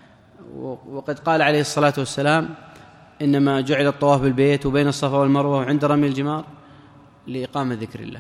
وقد قال عليه الصلاة والسلام: إنما جعل الطواف بالبيت وبين الصفا والمروة وعند رمي الجمار لإقامة ذكر الله.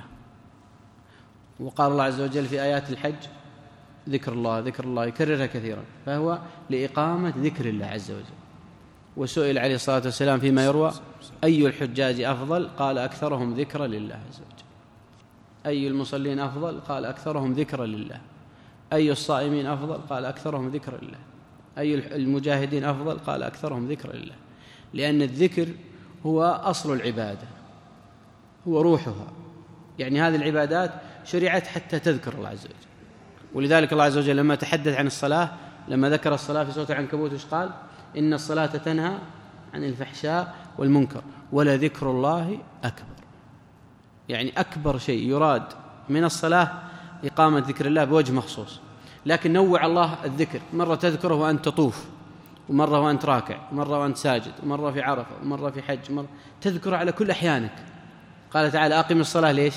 وقال الله عز وجل في آيات الحج: ذكر الله ذكر الله، يكررها كثيرا، فهو لإقامة ذكر الله عز وجل. وسئل عليه الصلاة والسلام فيما يروى: أي الحجاج أفضل؟ قال: أكثرهم ذكرا لله عز وجل. أي المصلين أفضل؟ قال: أكثرهم ذكرا لله. أي الصائمين أفضل؟ قال: أكثرهم ذكرا لله. أي المجاهدين أفضل؟ قال: أكثرهم ذكرا لله. لأن الذكر هو أصل العبادة، هو روحها. يعني هذه العبادات شرعت حتى تذكر الله عز وجل. ولذلك الله عز وجل لما تحدث عن الصلاة، لما ذكر الصلاة في سورة العنكبوت وش قال؟ إن الصلاة تنهى عن الفحشاء والمنكر ولذكر الله أكبر. يعني أكبر شيء يراد من الصلاة إقامة ذكر الله بوجه مخصوص. لكن نوع الله الذكر، مرة تذكره وأنت تطوف، ومرة وأنت راكع، ومرة وأنت ساجد، ومرة في عرفة، ومرة في حج، مرة تذكر على كل أحيانك. قال تعالى: أقم الصلاة ليش؟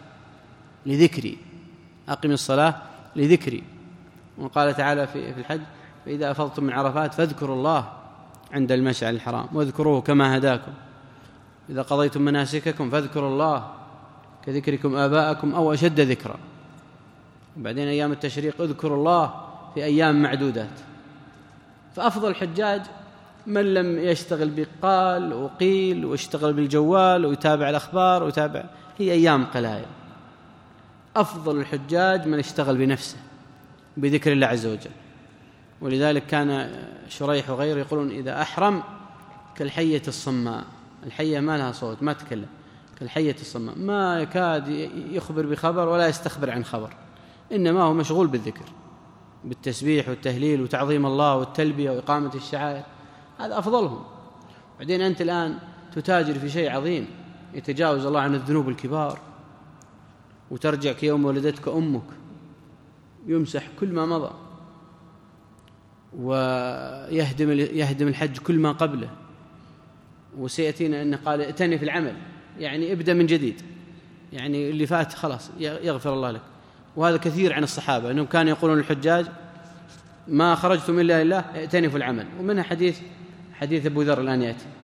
لذكري. أقم الصلاة لذكري. وقال تعالى في الحج: فإذا أفضتم من عرفات فاذكروا الله عند المشعر الحرام واذكروه كما هداكم، إذا قضيتم مناسككم فاذكروا الله كذكركم آباءكم أو أشد ذكرا. وبعدين أيام التشريق اذكروا الله في أيام معدودات. فأفضل الحجاج من لم يشتغل بقال وقيل واشتغل بالجوال ويتابع الأخبار ويتابع، هي أيام قلائل. أفضل الحجاج من اشتغل بنفسه بذكر الله عز وجل. ولذلك كان شريح وغيره يقولون: إذا أحرم كالحية الصماء. الحية ما لها صوت، ما تكلم، كالحية الصماء، ما يكاد يخبر بخبر ولا يستخبر عن خبر، إنما هو مشغول بالذكر، بالتسبيح والتهليل وتعظيم الله والتلبية وإقامة الشعائر. هذا أفضلهم. بعدين أنت الآن تتاجر في شيء عظيم يتجاوز الله عن الذنوب الكبار، وترجع كيوم ولدتك أمك، يمسح كل ما مضى، ويهدم يهدم الحج كل ما قبله. وسيأتينا أنه قال: ائتني في العمل، يعني ابدأ من جديد، يعني اللي فات خلاص يغفر الله لك. وهذا كثير عن الصحابة أنهم كانوا يقولون للحجاج: ما خرجتم إلا لله، ائتني في العمل. ومنها حديث حديث أبو ذر الآن يأتي.